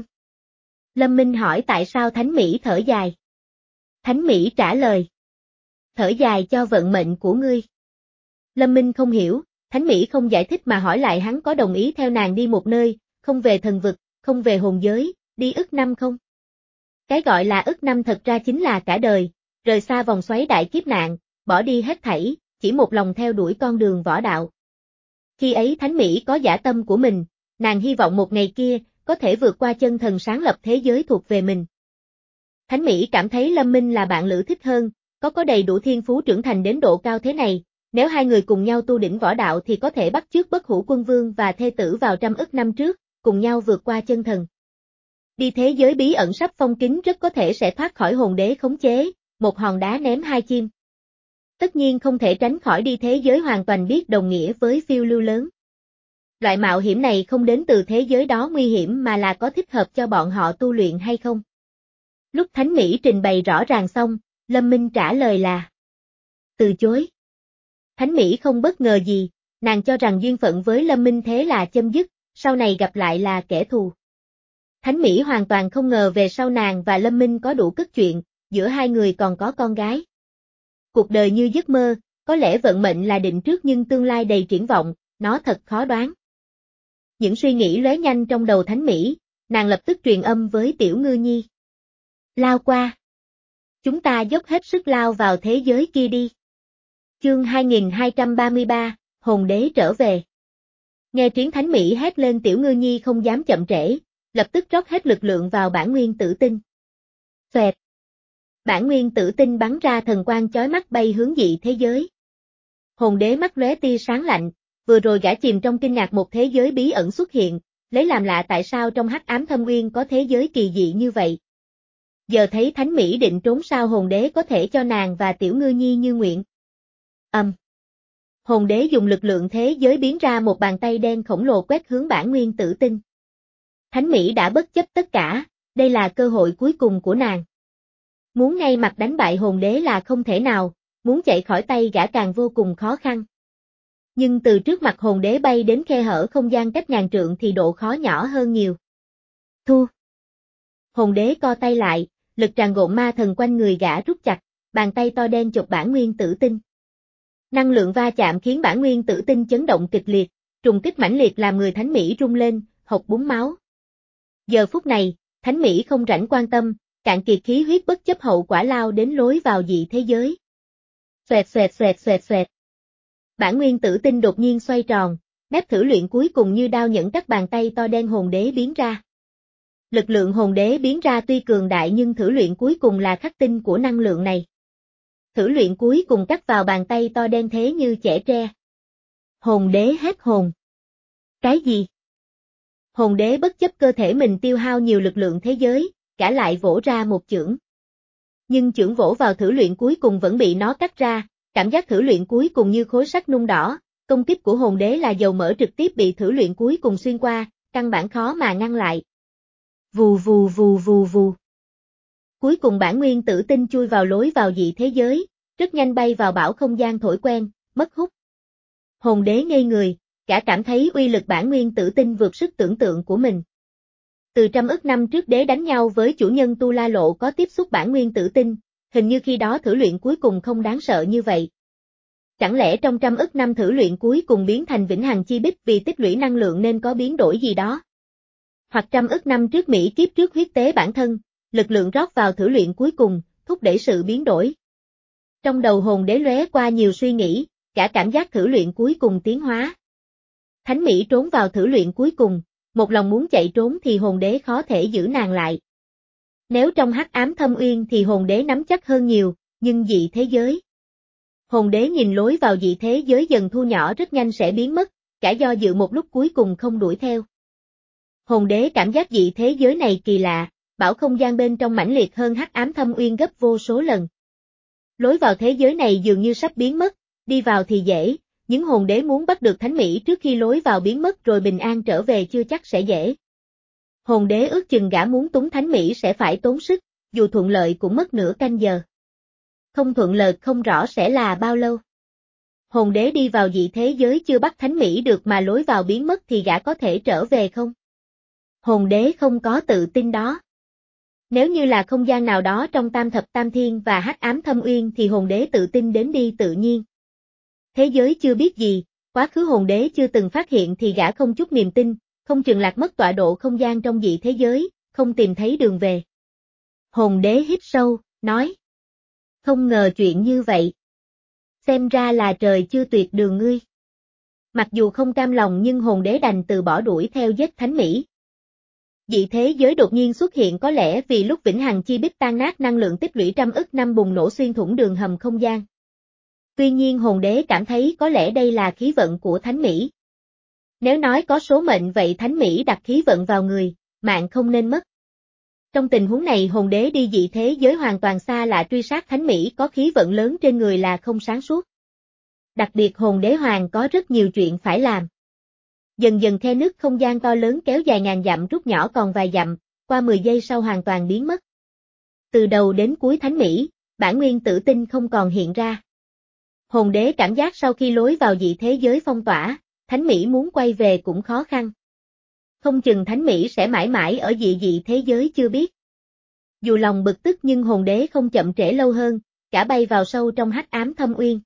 Lâm Minh hỏi tại sao Thánh Mỹ thở dài. Thánh Mỹ trả lời. Thở dài cho vận mệnh của ngươi. Lâm Minh không hiểu, Thánh Mỹ không giải thích mà hỏi lại hắn có đồng ý theo nàng đi một nơi, không về thần vực, không về hồn giới, đi ức năm không? Cái gọi là ức năm thật ra chính là cả đời, rời xa vòng xoáy đại kiếp nạn, bỏ đi hết thảy, chỉ một lòng theo đuổi con đường võ đạo. Khi ấy Thánh Mỹ có dã tâm của mình, nàng hy vọng một ngày kia, có thể vượt qua chân thần sáng lập thế giới thuộc về mình. Thánh Mỹ cảm thấy Lâm Minh là bạn lữ thích hơn, có có đầy đủ thiên phú trưởng thành đến độ cao thế này, nếu hai người cùng nhau tu đỉnh võ đạo thì có thể bắt chước Bất Hủ Quân Vương và thê tử vào trăm ức năm trước, cùng nhau vượt qua chân thần. Đi thế giới bí ẩn sắp phong kín rất có thể sẽ thoát khỏi hồn đế khống chế, một hòn đá ném hai chim. Tất nhiên không thể tránh khỏi đi thế giới hoàn toàn biết đồng nghĩa với phiêu lưu lớn. Loại mạo hiểm này không đến từ thế giới đó nguy hiểm mà là có thích hợp cho bọn họ tu luyện hay không. Lúc Thánh Mỹ trình bày rõ ràng xong, Lâm Minh trả lời là từ chối. Thánh Mỹ không bất ngờ gì, nàng cho rằng duyên phận với Lâm Minh thế là chấm dứt, sau này gặp lại là kẻ thù. Thánh Mỹ hoàn toàn không ngờ về sau nàng và Lâm Minh có đủ cất chuyện, giữa hai người còn có con gái. Cuộc đời như giấc mơ, có lẽ vận mệnh là định trước nhưng tương lai đầy triển vọng, nó thật khó đoán. Những suy nghĩ lóe nhanh trong đầu Thánh Mỹ, nàng lập tức truyền âm với Tiểu Ngư Nhi. Lao qua. Chúng ta dốc hết sức lao vào thế giới kia đi. Chương hai nghìn hai trăm ba mươi ba, Hồn Đế trở về. Nghe tiếng Thánh Mỹ hét lên Tiểu Ngư Nhi không dám chậm trễ, lập tức rót hết lực lượng vào bản nguyên tử tinh. Xoẹt. Bản nguyên tử tinh bắn ra thần quang chói mắt bay hướng dị thế giới. Hồn Đế mắt lóe tia sáng lạnh, vừa rồi gã chìm trong kinh ngạc một thế giới bí ẩn xuất hiện, lấy làm lạ tại sao trong hắc ám thâm uyên có thế giới kỳ dị như vậy. Giờ thấy Thánh Mỹ định trốn sao Hồn Đế có thể cho nàng và Tiểu Ngư Nhi như nguyện. Âm. Um. Hồn Đế dùng lực lượng thế giới biến ra một bàn tay đen khổng lồ quét hướng bản nguyên tử tinh. Thánh Mỹ đã bất chấp tất cả, đây là cơ hội cuối cùng của nàng. Muốn ngay mặt đánh bại Hồn Đế là không thể nào, muốn chạy khỏi tay gã càng vô cùng khó khăn. Nhưng từ trước mặt Hồn Đế bay đến khe hở không gian cách ngàn trượng thì độ khó nhỏ hơn nhiều. Thu. Hồn Đế co tay lại, lực tràn gộn ma thần quanh người gã rút chặt, bàn tay to đen chụp bản nguyên tử tinh. Năng lượng va chạm khiến bản nguyên tử tinh chấn động kịch liệt, trùng kích mãnh liệt làm người Thánh Mỹ rung lên, hộc búng máu. Giờ phút này, Thánh Mỹ không rảnh quan tâm, cạn kiệt khí huyết bất chấp hậu quả lao đến lối vào dị thế giới. Xoẹt xoẹt xoẹt xoẹt xoẹt. Bản nguyên tử tinh đột nhiên xoay tròn, nét thử luyện cuối cùng như đao nhẫn các bàn tay to đen Hồn Đế biến ra. Lực lượng Hồn Đế biến ra tuy cường đại nhưng thử luyện cuối cùng là khắc tinh của năng lượng này. Thử luyện cuối cùng cắt vào bàn tay to đen thế như chẻ tre. Hồn Đế hết hồn. Cái gì? Hồn Đế bất chấp cơ thể mình tiêu hao nhiều lực lượng thế giới, cả lại vỗ ra một chưởng. Nhưng chưởng vỗ vào thử luyện cuối cùng vẫn bị nó cắt ra, cảm giác thử luyện cuối cùng như khối sắt nung đỏ, công kích của Hồn Đế là dầu mỡ trực tiếp bị thử luyện cuối cùng xuyên qua, căn bản khó mà ngăn lại. Vù vù vù vù vù. Cuối cùng bản nguyên tử tinh chui vào lối vào dị thế giới, rất nhanh bay vào bão không gian thổi quen, mất hút. Hồn Đế ngây người, cả cảm thấy uy lực bản nguyên tử tinh vượt sức tưởng tượng của mình. Từ trăm ức năm trước đế đánh nhau với chủ nhân Tu La Lộ có tiếp xúc bản nguyên tử tinh, hình như khi đó thử luyện cuối cùng không đáng sợ như vậy. Chẳng lẽ trong trăm ức năm thử luyện cuối cùng biến thành vĩnh hằng chi bích vì tích lũy năng lượng nên có biến đổi gì đó? Hoặc trăm ức năm trước Mỹ kiếp trước huyết tế bản thân, lực lượng rót vào thử luyện cuối cùng, thúc đẩy sự biến đổi. Trong đầu hồn đế lóe qua nhiều suy nghĩ, cả cảm giác thử luyện cuối cùng tiến hóa. Thánh Mỹ trốn vào thử luyện cuối cùng, một lòng muốn chạy trốn thì hồn đế khó thể giữ nàng lại. Nếu trong hắc ám thâm uyên thì hồn đế nắm chắc hơn nhiều, nhưng dị thế giới. Hồn đế nhìn lối vào dị thế giới dần thu nhỏ rất nhanh sẽ biến mất, cả do dự một lúc cuối cùng không đuổi theo. Hồn đế cảm giác dị thế giới này kỳ lạ, bảo không gian bên trong mãnh liệt hơn hắc ám thâm uyên gấp vô số lần. Lối vào thế giới này dường như sắp biến mất, đi vào thì dễ, những hồn đế muốn bắt được Thánh Mỹ trước khi lối vào biến mất rồi bình an trở về chưa chắc sẽ dễ. Hồn đế ước chừng gã muốn túng Thánh Mỹ sẽ phải tốn sức, dù thuận lợi cũng mất nửa canh giờ. Không thuận lợi không rõ sẽ là bao lâu. Hồn đế đi vào dị thế giới chưa bắt Thánh Mỹ được mà lối vào biến mất thì gã có thể trở về không? Hồn đế không có tự tin đó. Nếu như là không gian nào đó trong Tam Thập Tam Thiên và hắc ám thâm uyên thì hồn đế tự tin đến đi tự nhiên. Thế giới chưa biết gì, quá khứ hồn đế chưa từng phát hiện thì gã không chút niềm tin, không chừng lạc mất tọa độ không gian trong dị thế giới, không tìm thấy đường về. Hồn đế hít sâu, nói. Không ngờ chuyện như vậy. Xem ra là trời chưa tuyệt đường ngươi. Mặc dù không cam lòng nhưng hồn đế đành từ bỏ đuổi theo giết Thánh Mỹ. Dị thế giới đột nhiên xuất hiện có lẽ vì lúc vĩnh hằng chi bích tan nát năng lượng tích lũy trăm ức năm bùng nổ xuyên thủng đường hầm không gian. Tuy nhiên hồn đế cảm thấy có lẽ đây là khí vận của Thánh Mỹ. Nếu nói có số mệnh vậy Thánh Mỹ đặt khí vận vào người, mạng không nên mất. Trong tình huống này hồn đế đi dị thế giới hoàn toàn xa lạ truy sát Thánh Mỹ có khí vận lớn trên người là không sáng suốt. Đặc biệt hồn đế hoàng có rất nhiều chuyện phải làm. Dần dần khe nứt không gian to lớn kéo dài ngàn dặm rút nhỏ còn vài dặm, qua mười giây sau hoàn toàn biến mất. Từ đầu đến cuối Thánh Mỹ, bản nguyên tử tinh không còn hiện ra. Hồn đế cảm giác sau khi lối vào dị thế giới phong tỏa, Thánh Mỹ muốn quay về cũng khó khăn. Không chừng Thánh Mỹ sẽ mãi mãi ở dị dị thế giới chưa biết. Dù lòng bực tức nhưng hồn đế không chậm trễ lâu hơn, cả bay vào sâu trong hắc ám thâm uyên.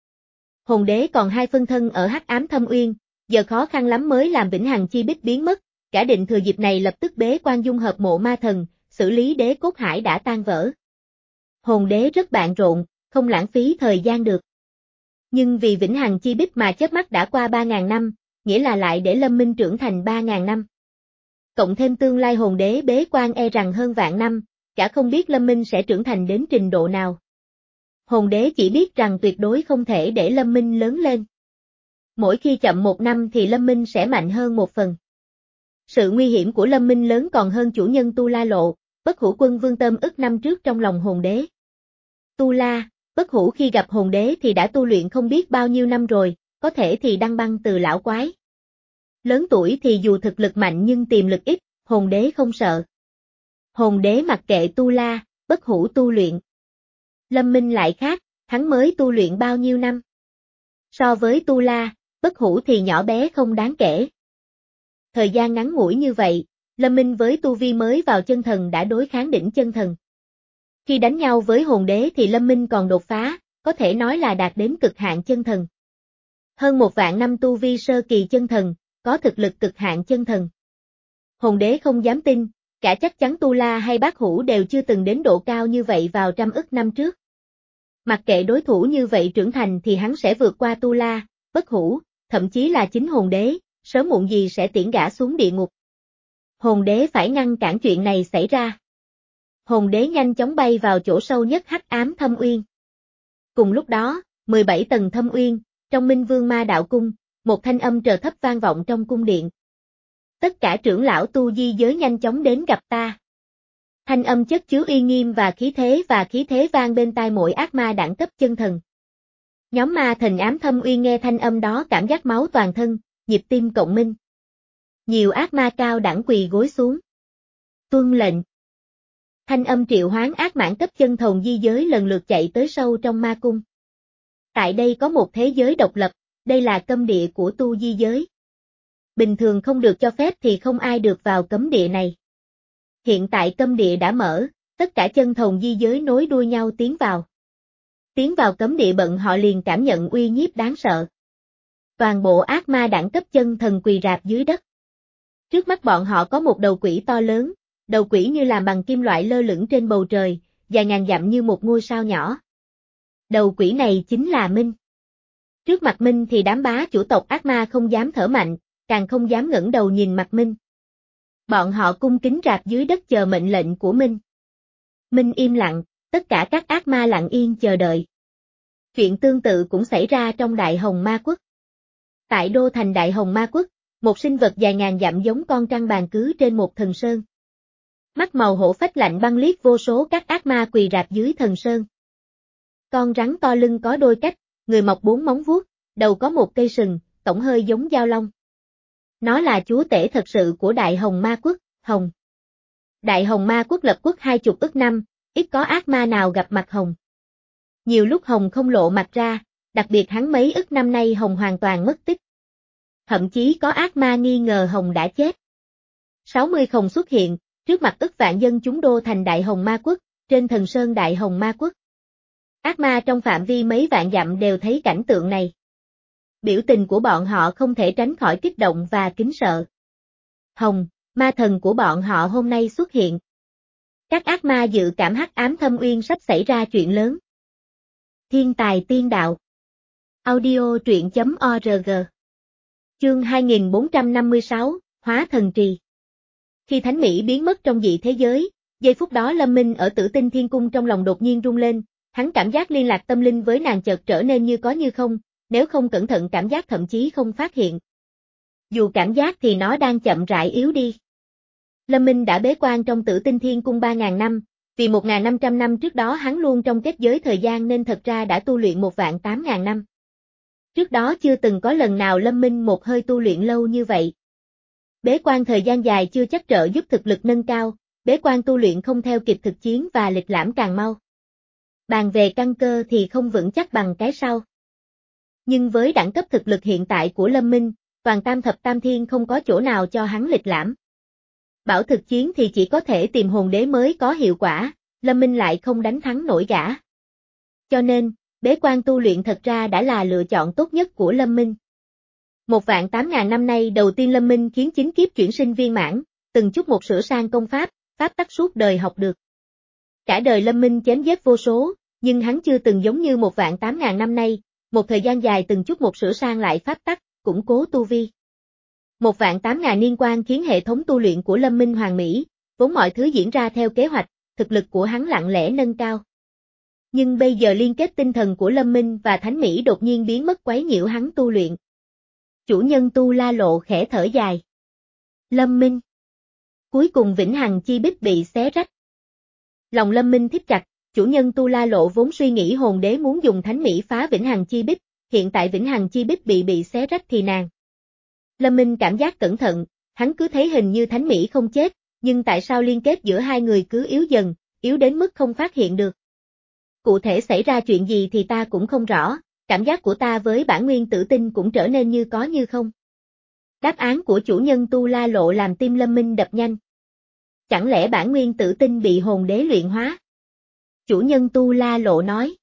Hồn đế còn hai phân thân ở hắc ám thâm uyên, giờ khó khăn lắm mới làm vĩnh hằng chi bích biến mất, cả định thừa dịp này lập tức bế quan dung hợp mộ ma thần, xử lý đế cốt hải đã tan vỡ. Hồn đế rất bận rộn, không lãng phí thời gian được. Nhưng vì vĩnh hằng chi bích mà chớp mắt đã qua ba ngàn năm, nghĩa là lại để Lâm Minh trưởng thành ba ngàn năm. Cộng thêm tương lai hồn đế bế quan e rằng hơn vạn năm, cả không biết Lâm Minh sẽ trưởng thành đến trình độ nào. Hồn đế chỉ biết rằng tuyệt đối không thể để Lâm Minh lớn lên. Mỗi khi chậm một năm thì Lâm Minh sẽ mạnh hơn một phần. Sự nguy hiểm của Lâm Minh lớn còn hơn chủ nhân Tu La Lộ, Bất Hủ Quân Vương Tâm ức năm trước trong lòng hồn đế. Tu La, Bất Hủ khi gặp hồn đế thì đã tu luyện không biết bao nhiêu năm rồi, có thể thì đăng băng từ lão quái. Lớn tuổi thì dù thực lực mạnh nhưng tiềm lực ít, hồn đế không sợ. Hồn đế mặc kệ Tu La, Bất Hủ tu luyện. Lâm Minh lại khác, hắn mới tu luyện bao nhiêu năm. So với Tu La, Bất Hủ thì nhỏ bé không đáng kể. Thời gian ngắn ngủi như vậy, Lâm Minh với tu vi mới vào chân thần đã đối kháng đỉnh chân thần. Khi đánh nhau với hồn đế thì Lâm Minh còn đột phá, có thể nói là đạt đến cực hạn chân thần. Hơn một vạn năm tu vi sơ kỳ chân thần, có thực lực cực hạn chân thần. Hồn đế không dám tin, cả chắc chắn Tu La hay Bát Hủ đều chưa từng đến độ cao như vậy vào trăm ức năm trước. Mặc kệ đối thủ như vậy trưởng thành thì hắn sẽ vượt qua Tu La, Bất Hủ, thậm chí là chính hồn đế, sớm muộn gì sẽ tiễn gã xuống địa ngục. Hồn đế phải ngăn cản chuyện này xảy ra. Hồn đế nhanh chóng bay vào chỗ sâu nhất hắc ám thâm uyên. Cùng lúc đó, mười bảy tầng thâm uyên, trong Minh Vương Ma Đạo Cung, một thanh âm trờ thấp vang vọng trong cung điện. Tất cả trưởng lão tu di giới nhanh chóng đến gặp ta. Thanh âm chất chứa uy nghiêm và khí thế và khí thế vang bên tai mỗi ác ma đẳng cấp chân thần. Nhóm ma thần ám thâm uyên nghe thanh âm đó cảm giác máu toàn thân, nhịp tim cộng minh. Nhiều ác ma cao đẳng quỳ gối xuống. Tuân lệnh. Thanh âm triệu hoán ác mãn cấp chân thần di giới lần lượt chạy tới sâu trong ma cung. Tại đây có một thế giới độc lập, đây là cấm địa của tu di giới. Bình thường không được cho phép thì không ai được vào cấm địa này. Hiện tại cấm địa đã mở, tất cả chân thần di giới nối đuôi nhau tiến vào. Tiến vào cấm địa bận họ liền cảm nhận uy nhiếp đáng sợ. Toàn bộ ác ma đẳng cấp chân thần quỳ rạp dưới đất. Trước mắt bọn họ có một đầu quỷ to lớn, đầu quỷ như làm bằng kim loại lơ lửng trên bầu trời, dài ngàn dặm như một ngôi sao nhỏ. Đầu quỷ này chính là Minh. Trước mặt Minh thì đám bá chủ tộc ác ma không dám thở mạnh, càng không dám ngẩng đầu nhìn mặt Minh. Bọn họ cung kính rạp dưới đất chờ mệnh lệnh của Minh. Minh im lặng, tất cả các ác ma lặng yên chờ đợi. Chuyện tương tự cũng xảy ra trong Đại Hồng Ma Quốc. Tại đô thành Đại Hồng Ma Quốc, một sinh vật dài ngàn dặm giống con trăng bàn cứ trên một thần sơn. Mắt màu hổ phách lạnh băng liếc vô số các ác ma quỳ rạp dưới thần sơn. Con rắn to lưng có đôi cách, người mọc bốn móng vuốt, đầu có một cây sừng, tổng hơi giống dao long. Nó là chúa tể thật sự của Đại Hồng Ma Quốc, Hồng. Đại Hồng Ma Quốc lập quốc hai chục ức năm, ít có ác ma nào gặp mặt Hồng. Nhiều lúc Hồng không lộ mặt ra, đặc biệt hắn mấy ức năm nay Hồng hoàn toàn mất tích. Thậm chí có ác ma nghi ngờ Hồng đã chết. sáu mươi Hồng xuất hiện, trước mặt ức vạn dân chúng đô thành Đại Hồng Ma Quốc, trên thần sơn Đại Hồng Ma Quốc. Ác ma trong phạm vi mấy vạn dặm đều thấy cảnh tượng này. Biểu tình của bọn họ không thể tránh khỏi kích động và kính sợ. Hồng, ma thần của bọn họ hôm nay xuất hiện. Các ác ma dự cảm hắc ám thâm uyên sắp xảy ra chuyện lớn. Thiên tài tiên đạo. Audio truyện chấm org. Chương hai nghìn bốn trăm năm mươi sáu, Hóa thần trì. Khi Thánh Mỹ biến mất trong dị thế giới, giây phút đó Lâm Minh ở Tử Tinh Thiên Cung trong lòng đột nhiên rung lên, hắn cảm giác liên lạc tâm linh với nàng chợt trở nên như có như không, nếu không cẩn thận cảm giác thậm chí không phát hiện. Dù cảm giác thì nó đang chậm rãi yếu đi. Lâm Minh đã bế quan trong Tử Tinh Thiên Cung ba ngàn năm, vì một nghìn năm trăm năm trước đó hắn luôn trong kết giới thời gian nên thật ra đã tu luyện một vạn tám ngàn năm. Trước đó chưa từng có lần nào Lâm Minh một hơi tu luyện lâu như vậy. Bế quan thời gian dài chưa chắc trợ giúp thực lực nâng cao, bế quan tu luyện không theo kịp thực chiến và lịch lãm càng mau. Bàn về căn cơ thì không vững chắc bằng cái sau. Nhưng với đẳng cấp thực lực hiện tại của Lâm Minh, toàn tam thập tam thiên không có chỗ nào cho hắn lịch lãm. Bảo thực chiến thì chỉ có thể tìm hồn đế mới có hiệu quả, Lâm Minh lại không đánh thắng nổi gã. Cho nên, bế quan tu luyện thật ra đã là lựa chọn tốt nhất của Lâm Minh. Một vạn tám ngàn năm nay đầu tiên Lâm Minh khiến chính kiếp chuyển sinh viên mãn, từng chút một sửa sang công pháp, pháp tắc suốt đời học được. Cả đời Lâm Minh chém giết vô số, nhưng hắn chưa từng giống như một vạn tám ngàn năm nay, một thời gian dài từng chút một sửa sang lại pháp tắc, củng cố tu vi. Một vạn tám ngàn niên quan khiến hệ thống tu luyện của Lâm Minh hoàn mỹ, vốn mọi thứ diễn ra theo kế hoạch, thực lực của hắn lặng lẽ nâng cao. Nhưng bây giờ liên kết tinh thần của Lâm Minh và Thánh Mỹ đột nhiên biến mất quấy nhiễu hắn tu luyện. Chủ nhân Tu La Lộ khẽ thở dài. Lâm Minh. Cuối cùng vĩnh hằng chi bích bị xé rách. Lòng Lâm Minh thít chặt, chủ nhân Tu La Lộ vốn suy nghĩ hồn đế muốn dùng Thánh Mỹ phá vĩnh hằng chi bích, hiện tại vĩnh hằng chi bích bị bị xé rách thì nàng. Lâm Minh cảm giác cẩn thận, hắn cứ thấy hình như Thánh Mỹ không chết, nhưng tại sao liên kết giữa hai người cứ yếu dần, yếu đến mức không phát hiện được. Cụ thể xảy ra chuyện gì thì ta cũng không rõ, cảm giác của ta với bản nguyên tử tinh cũng trở nên như có như không. Đáp án của chủ nhân Tu La Lộ làm tim Lâm Minh đập nhanh. Chẳng lẽ bản nguyên tử tinh bị hồn đế luyện hóa? Chủ nhân Tu La Lộ nói.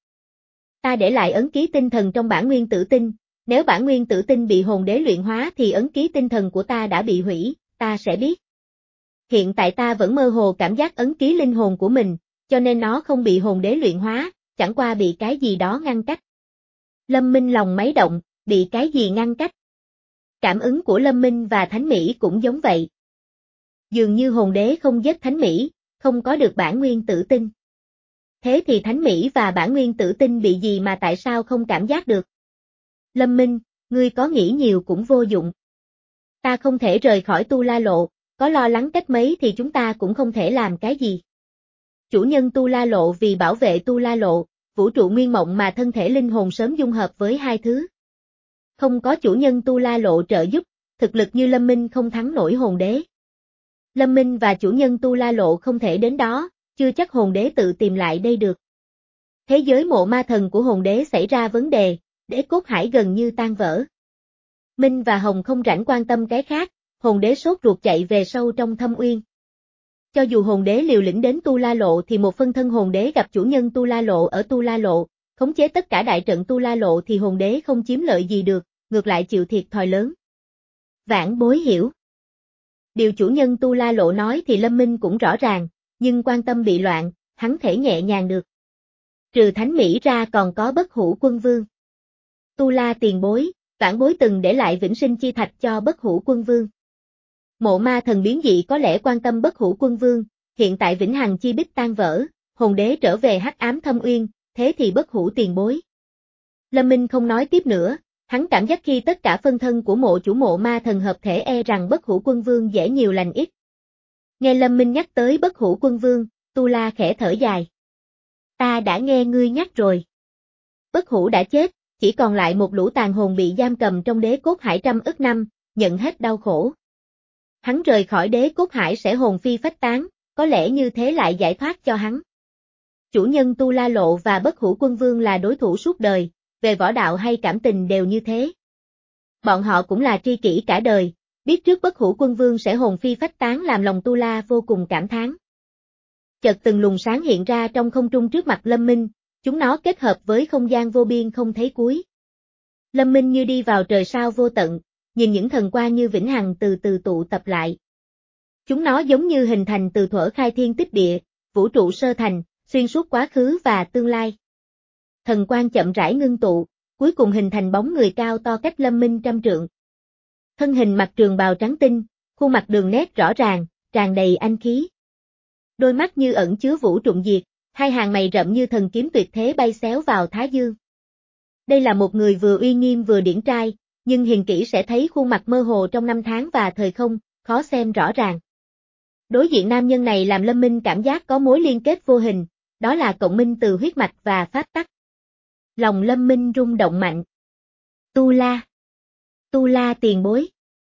Ta để lại ấn ký tinh thần trong bản nguyên tử tinh, nếu bản nguyên tử tinh bị hồn đế luyện hóa thì ấn ký tinh thần của ta đã bị hủy, ta sẽ biết. Hiện tại ta vẫn mơ hồ cảm giác ấn ký linh hồn của mình, cho nên nó không bị hồn đế luyện hóa, chẳng qua bị cái gì đó ngăn cách. Lâm Minh lòng máy động, bị cái gì ngăn cách? Cảm ứng của Lâm Minh và Thánh Mỹ cũng giống vậy. Dường như hồn đế không giết Thánh Mỹ, không có được bản nguyên tử tinh. Thế thì Thánh Mỹ và bản nguyên tử tinh bị gì mà tại sao không cảm giác được? Lâm Minh, ngươi có nghĩ nhiều cũng vô dụng. Ta không thể rời khỏi Tu La Lộ, có lo lắng cách mấy thì chúng ta cũng không thể làm cái gì. Chủ nhân Tu La Lộ vì bảo vệ Tu La Lộ, vũ trụ nguyên mộng mà thân thể linh hồn sớm dung hợp với hai thứ. Không có chủ nhân Tu La Lộ trợ giúp, thực lực như Lâm Minh không thắng nổi hồn đế. Lâm Minh và chủ nhân Tu La Lộ không thể đến đó, chưa chắc hồn đế tự tìm lại đây được. Thế giới mộ ma thần của hồn đế xảy ra vấn đề, đế cốt hải gần như tan vỡ. Minh và Hồng không rảnh quan tâm cái khác, hồn đế sốt ruột chạy về sâu trong thâm uyên. Cho dù hồn đế liều lĩnh đến Tu La Lộ thì một phân thân hồn đế gặp chủ nhân Tu La Lộ ở Tu La Lộ, khống chế tất cả đại trận Tu La Lộ thì hồn đế không chiếm lợi gì được, ngược lại chịu thiệt thòi lớn. Vãn Bối hiểu. Điều chủ nhân Tu La Lộ nói thì Lâm Minh cũng rõ ràng, nhưng quan tâm bị loạn, hắn thể nhẹ nhàng được. Trừ Thánh Mỹ ra còn có Bất Hủ Quân Vương. Tu La tiền bối, vãn bối từng để lại vĩnh sinh chi thạch cho Bất Hủ Quân Vương. Mộ ma thần biến dị có lẽ quan tâm Bất Hủ Quân Vương, hiện tại vĩnh hằng chi bích tan vỡ, hồn đế trở về hắc ám thâm uyên, thế thì Bất Hủ tiền bối. Lâm Minh không nói tiếp nữa, hắn cảm giác khi tất cả phân thân của mộ chủ mộ ma thần hợp thể e rằng Bất Hủ Quân Vương dễ nhiều lành ít. Nghe Lâm Minh nhắc tới Bất Hủ Quân Vương, Tu La khẽ thở dài. Ta đã nghe ngươi nhắc rồi. Bất Hủ đã chết, chỉ còn lại một lũ tàn hồn bị giam cầm trong đế cốt hải trăm ức năm, nhận hết đau khổ. Hắn rời khỏi đế cốt hải sẽ hồn phi phách tán, có lẽ như thế lại giải thoát cho hắn. Chủ nhân Tu La Lộ và Bất Hủ Quân Vương là đối thủ suốt đời, về võ đạo hay cảm tình đều như thế. Bọn họ cũng là tri kỷ cả đời, biết trước Bất Hủ Quân Vương sẽ hồn phi phách tán làm lòng Tu La vô cùng cảm thán. Chợt từng luồng sáng hiện ra trong không trung trước mặt Lâm Minh, chúng nó kết hợp với không gian vô biên không thấy cuối. Lâm Minh như đi vào trời sao vô tận, nhìn những thần quang như vĩnh hằng từ từ tụ tập lại. Chúng nó giống như hình thành từ thuở khai thiên tích địa, vũ trụ sơ thành, xuyên suốt quá khứ và tương lai. Thần quang chậm rãi ngưng tụ, cuối cùng hình thành bóng người cao to cách Lâm Minh trăm trượng. Thân hình mặc trường bào trắng tinh, khuôn mặt đường nét rõ ràng, tràn đầy anh khí. Đôi mắt như ẩn chứa vũ trụng diệt, hai hàng mày rậm như thần kiếm tuyệt thế bay xéo vào thái dương. Đây là một người vừa uy nghiêm vừa điển trai, nhưng hiền kỹ sẽ thấy khuôn mặt mơ hồ trong năm tháng và thời không, khó xem rõ ràng. Đối diện nam nhân này làm Lâm Minh cảm giác có mối liên kết vô hình, đó là cộng minh từ huyết mạch và pháp tắc. Lòng Lâm Minh rung động mạnh. Tu La. Tu La tiền bối.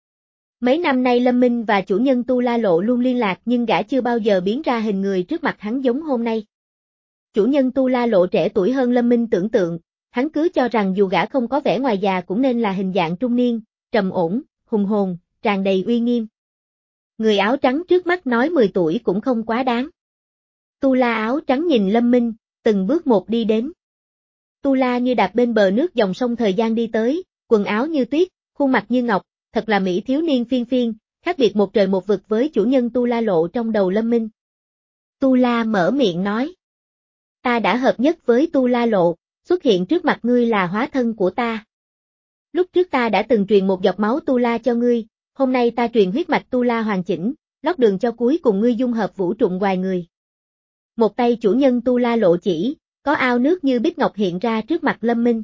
Mấy năm nay Lâm Minh và chủ nhân Tu La Lộ luôn liên lạc nhưng gã chưa bao giờ biến ra hình người trước mặt hắn giống hôm nay. Chủ nhân Tu La Lộ trẻ tuổi hơn Lâm Minh tưởng tượng, hắn cứ cho rằng dù gã không có vẻ ngoài già cũng nên là hình dạng trung niên, trầm ổn, hùng hồn, tràn đầy uy nghiêm. Người áo trắng trước mắt nói mười tuổi cũng không quá đáng. Tu La áo trắng nhìn Lâm Minh, từng bước một đi đến. Tu La như đạp bên bờ nước dòng sông thời gian đi tới, quần áo như tuyết, khuôn mặt như ngọc, thật là mỹ thiếu niên phiên phiên, khác biệt một trời một vực với chủ nhân Tu La Lộ trong đầu Lâm Minh. Tu La mở miệng nói. Ta đã hợp nhất với Tu La Lộ, xuất hiện trước mặt ngươi là hóa thân của ta. Lúc trước ta đã từng truyền một giọt máu Tu La cho ngươi, hôm nay ta truyền huyết mạch Tu La hoàn chỉnh, lót đường cho cuối cùng ngươi dung hợp vũ trụng hoài người. Một tay chủ nhân Tu La Lộ chỉ, có ao nước như bích ngọc hiện ra trước mặt Lâm Minh.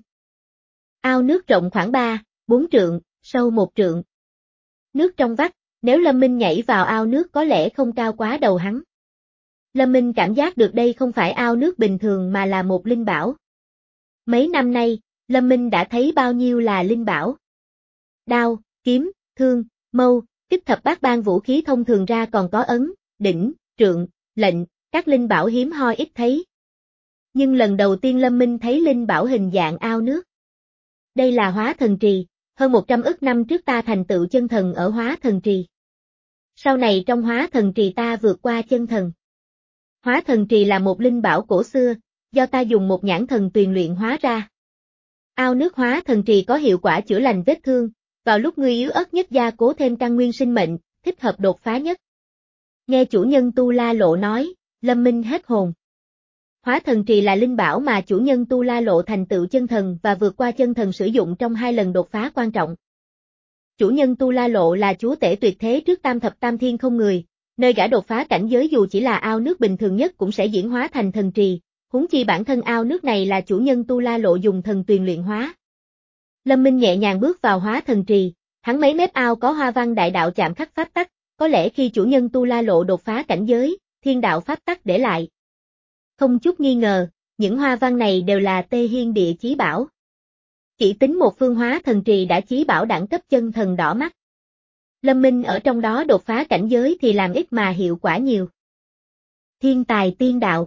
Ao nước rộng khoảng ba, bốn trượng, sâu một trượng. Nước trong vắt, nếu Lâm Minh nhảy vào ao nước có lẽ không cao quá đầu hắn. Lâm Minh cảm giác được đây không phải ao nước bình thường mà là một linh bảo. Mấy năm nay, Lâm Minh đã thấy bao nhiêu là linh bảo. Đao, kiếm, thương, mâu, kích thập bát ban vũ khí thông thường ra còn có ấn, đỉnh, trượng, lệnh, các linh bảo hiếm hoi ít thấy. Nhưng lần đầu tiên Lâm Minh thấy linh bảo hình dạng ao nước. Đây là Hóa Thần Trì, hơn một trăm ức năm trước ta thành tựu chân thần ở Hóa Thần Trì. Sau này trong Hóa Thần Trì ta vượt qua chân thần. Hóa Thần Trì là một linh bảo cổ xưa, do ta dùng một nhãn thần tuyền luyện hóa ra. Ao nước Hóa Thần Trì có hiệu quả chữa lành vết thương, vào lúc ngươi yếu ớt nhất gia cố thêm căn nguyên sinh mệnh, thích hợp đột phá nhất. Nghe chủ nhân Tu La Lộ nói, Lâm Minh hết hồn. Hóa Thần Trì là linh bảo mà chủ nhân Tu La Lộ thành tựu chân thần và vượt qua chân thần sử dụng trong hai lần đột phá quan trọng. Chủ nhân Tu La Lộ là chúa tể tuyệt thế trước tam thập tam thiên không người, nơi gã đột phá cảnh giới dù chỉ là ao nước bình thường nhất cũng sẽ diễn hóa thành thần trì, huống chi bản thân ao nước này là chủ nhân Tu La Lộ dùng thần tuyền luyện hóa. Lâm Minh nhẹ nhàng bước vào Hóa Thần Trì, hắn mấy mép ao có hoa văn đại đạo chạm khắc pháp tắc, có lẽ khi chủ nhân Tu La Lộ đột phá cảnh giới, thiên đạo pháp tắc để lại. Không chút nghi ngờ, những hoa văn này đều là Tê Hiên Địa Chí Bảo. Chỉ tính một phương Hóa Thần Trì đã chí bảo đẳng cấp chân thần đỏ mắt. Lâm Minh ở trong đó đột phá cảnh giới thì làm ít mà hiệu quả nhiều. Thiên tài tiên đạo.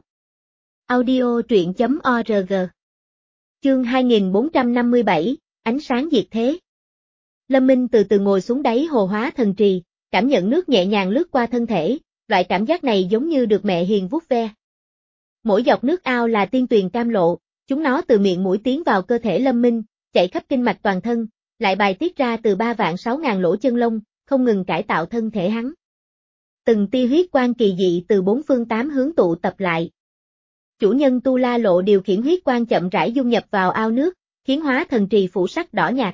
Audio truyện chấm org. Chương hai nghìn bốn trăm năm mươi bảy, ánh sáng diệt thế. Lâm Minh từ từ ngồi xuống đáy hồ Hóa Thần Trì, cảm nhận nước nhẹ nhàng lướt qua thân thể, loại cảm giác này giống như được mẹ hiền vuốt ve. Mỗi giọt nước ao là tiên tuyền cam lộ, chúng nó từ miệng mũi tiến vào cơ thể Lâm Minh, chạy khắp kinh mạch toàn thân, lại bài tiết ra từ ba vạn sáu ngàn lỗ chân lông, không ngừng cải tạo thân thể hắn. Từng tia huyết quang kỳ dị từ bốn phương tám hướng tụ tập lại. Chủ nhân Tu La Lộ điều khiển huyết quang chậm rãi dung nhập vào ao nước, khiến hóa thần trì phủ sắc đỏ nhạt.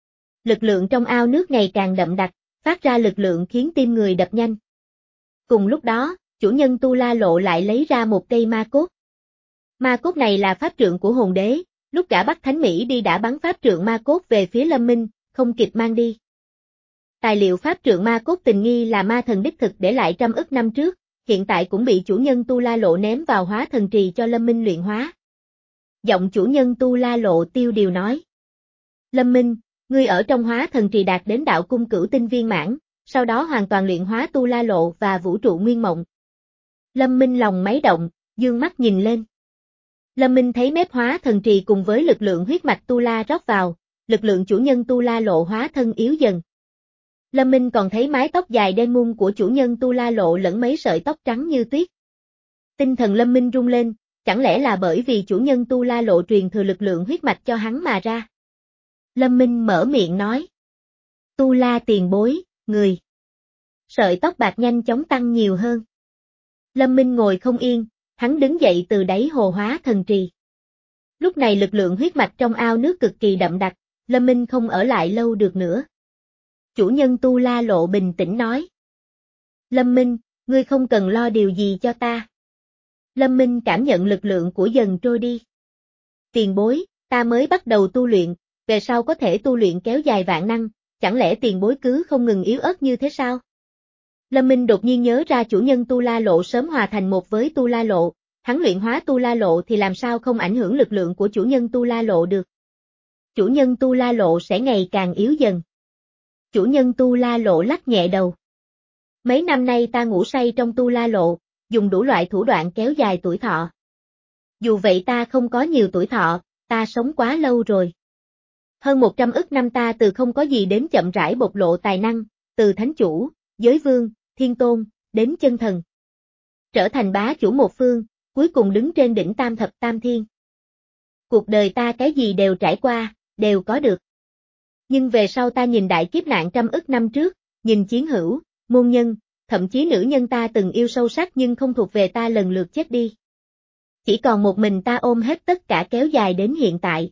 Lực lượng trong ao nước ngày càng đậm đặc, phát ra lực lượng khiến tim người đập nhanh. Cùng lúc đó, chủ nhân Tu La Lộ lại lấy ra một cây ma cốt. Ma cốt này là pháp trượng của hồn đế, lúc gã bắt Thánh Mỹ đi đã bắn pháp trượng ma cốt về phía Lâm Minh, không kịp mang đi. Tài liệu pháp trượng ma cốt tình nghi là ma thần đích thực để lại trăm ức năm trước, hiện tại cũng bị chủ nhân Tu La Lộ ném vào hóa thần trì cho Lâm Minh luyện hóa. Giọng chủ nhân Tu La Lộ tiêu điều nói. Lâm Minh, ngươi ở trong hóa thần trì đạt đến đạo cung cửu tinh viên mãn, sau đó hoàn toàn luyện hóa Tu La Lộ và vũ trụ nguyên mộng. Lâm Minh lòng máy động, dương mắt nhìn lên. Lâm Minh thấy mép hóa thần trì cùng với lực lượng huyết mạch Tu La rót vào, lực lượng chủ nhân Tu La Lộ hóa thân yếu dần. Lâm Minh còn thấy mái tóc dài đen muôn của chủ nhân Tu La Lộ lẫn mấy sợi tóc trắng như tuyết. Tinh thần Lâm Minh rung lên, chẳng lẽ là bởi vì chủ nhân Tu La Lộ truyền thừa lực lượng huyết mạch cho hắn mà ra. Lâm Minh mở miệng nói. Tu La tiền bối, người. Sợi tóc bạc nhanh chóng tăng nhiều hơn. Lâm Minh ngồi không yên, hắn đứng dậy từ đáy hồ hóa thần trì. Lúc này lực lượng huyết mạch trong ao nước cực kỳ đậm đặc, Lâm Minh không ở lại lâu được nữa. Chủ nhân Tu La Lộ bình tĩnh nói. Lâm Minh, ngươi không cần lo điều gì cho ta. Lâm Minh cảm nhận lực lượng của dần trôi đi. Tiền bối, ta mới bắt đầu tu luyện, về sau có thể tu luyện kéo dài vạn năm, chẳng lẽ tiền bối cứ không ngừng yếu ớt như thế sao? Lâm Minh đột nhiên nhớ ra chủ nhân Tu La Lộ sớm hòa thành một với Tu La Lộ, hắn luyện hóa Tu La Lộ thì làm sao không ảnh hưởng lực lượng của chủ nhân Tu La Lộ được. Chủ nhân Tu La Lộ sẽ ngày càng yếu dần. Chủ nhân Tu La Lộ lắc nhẹ đầu. Mấy năm nay ta ngủ say trong Tu La Lộ, dùng đủ loại thủ đoạn kéo dài tuổi thọ. Dù vậy ta không có nhiều tuổi thọ, ta sống quá lâu rồi. Hơn một trăm ức năm ta từ không có gì đến chậm rãi bộc lộ tài năng, từ thánh chủ, giới vương, thiên tôn, đến chân thần. Trở thành bá chủ một phương, cuối cùng đứng trên đỉnh tam thập tam thiên. Cuộc đời ta cái gì đều trải qua, đều có được. Nhưng về sau ta nhìn đại kiếp nạn trăm ức năm trước, nhìn chiến hữu, môn nhân, thậm chí nữ nhân ta từng yêu sâu sắc nhưng không thuộc về ta lần lượt chết đi. Chỉ còn một mình ta ôm hết tất cả kéo dài đến hiện tại.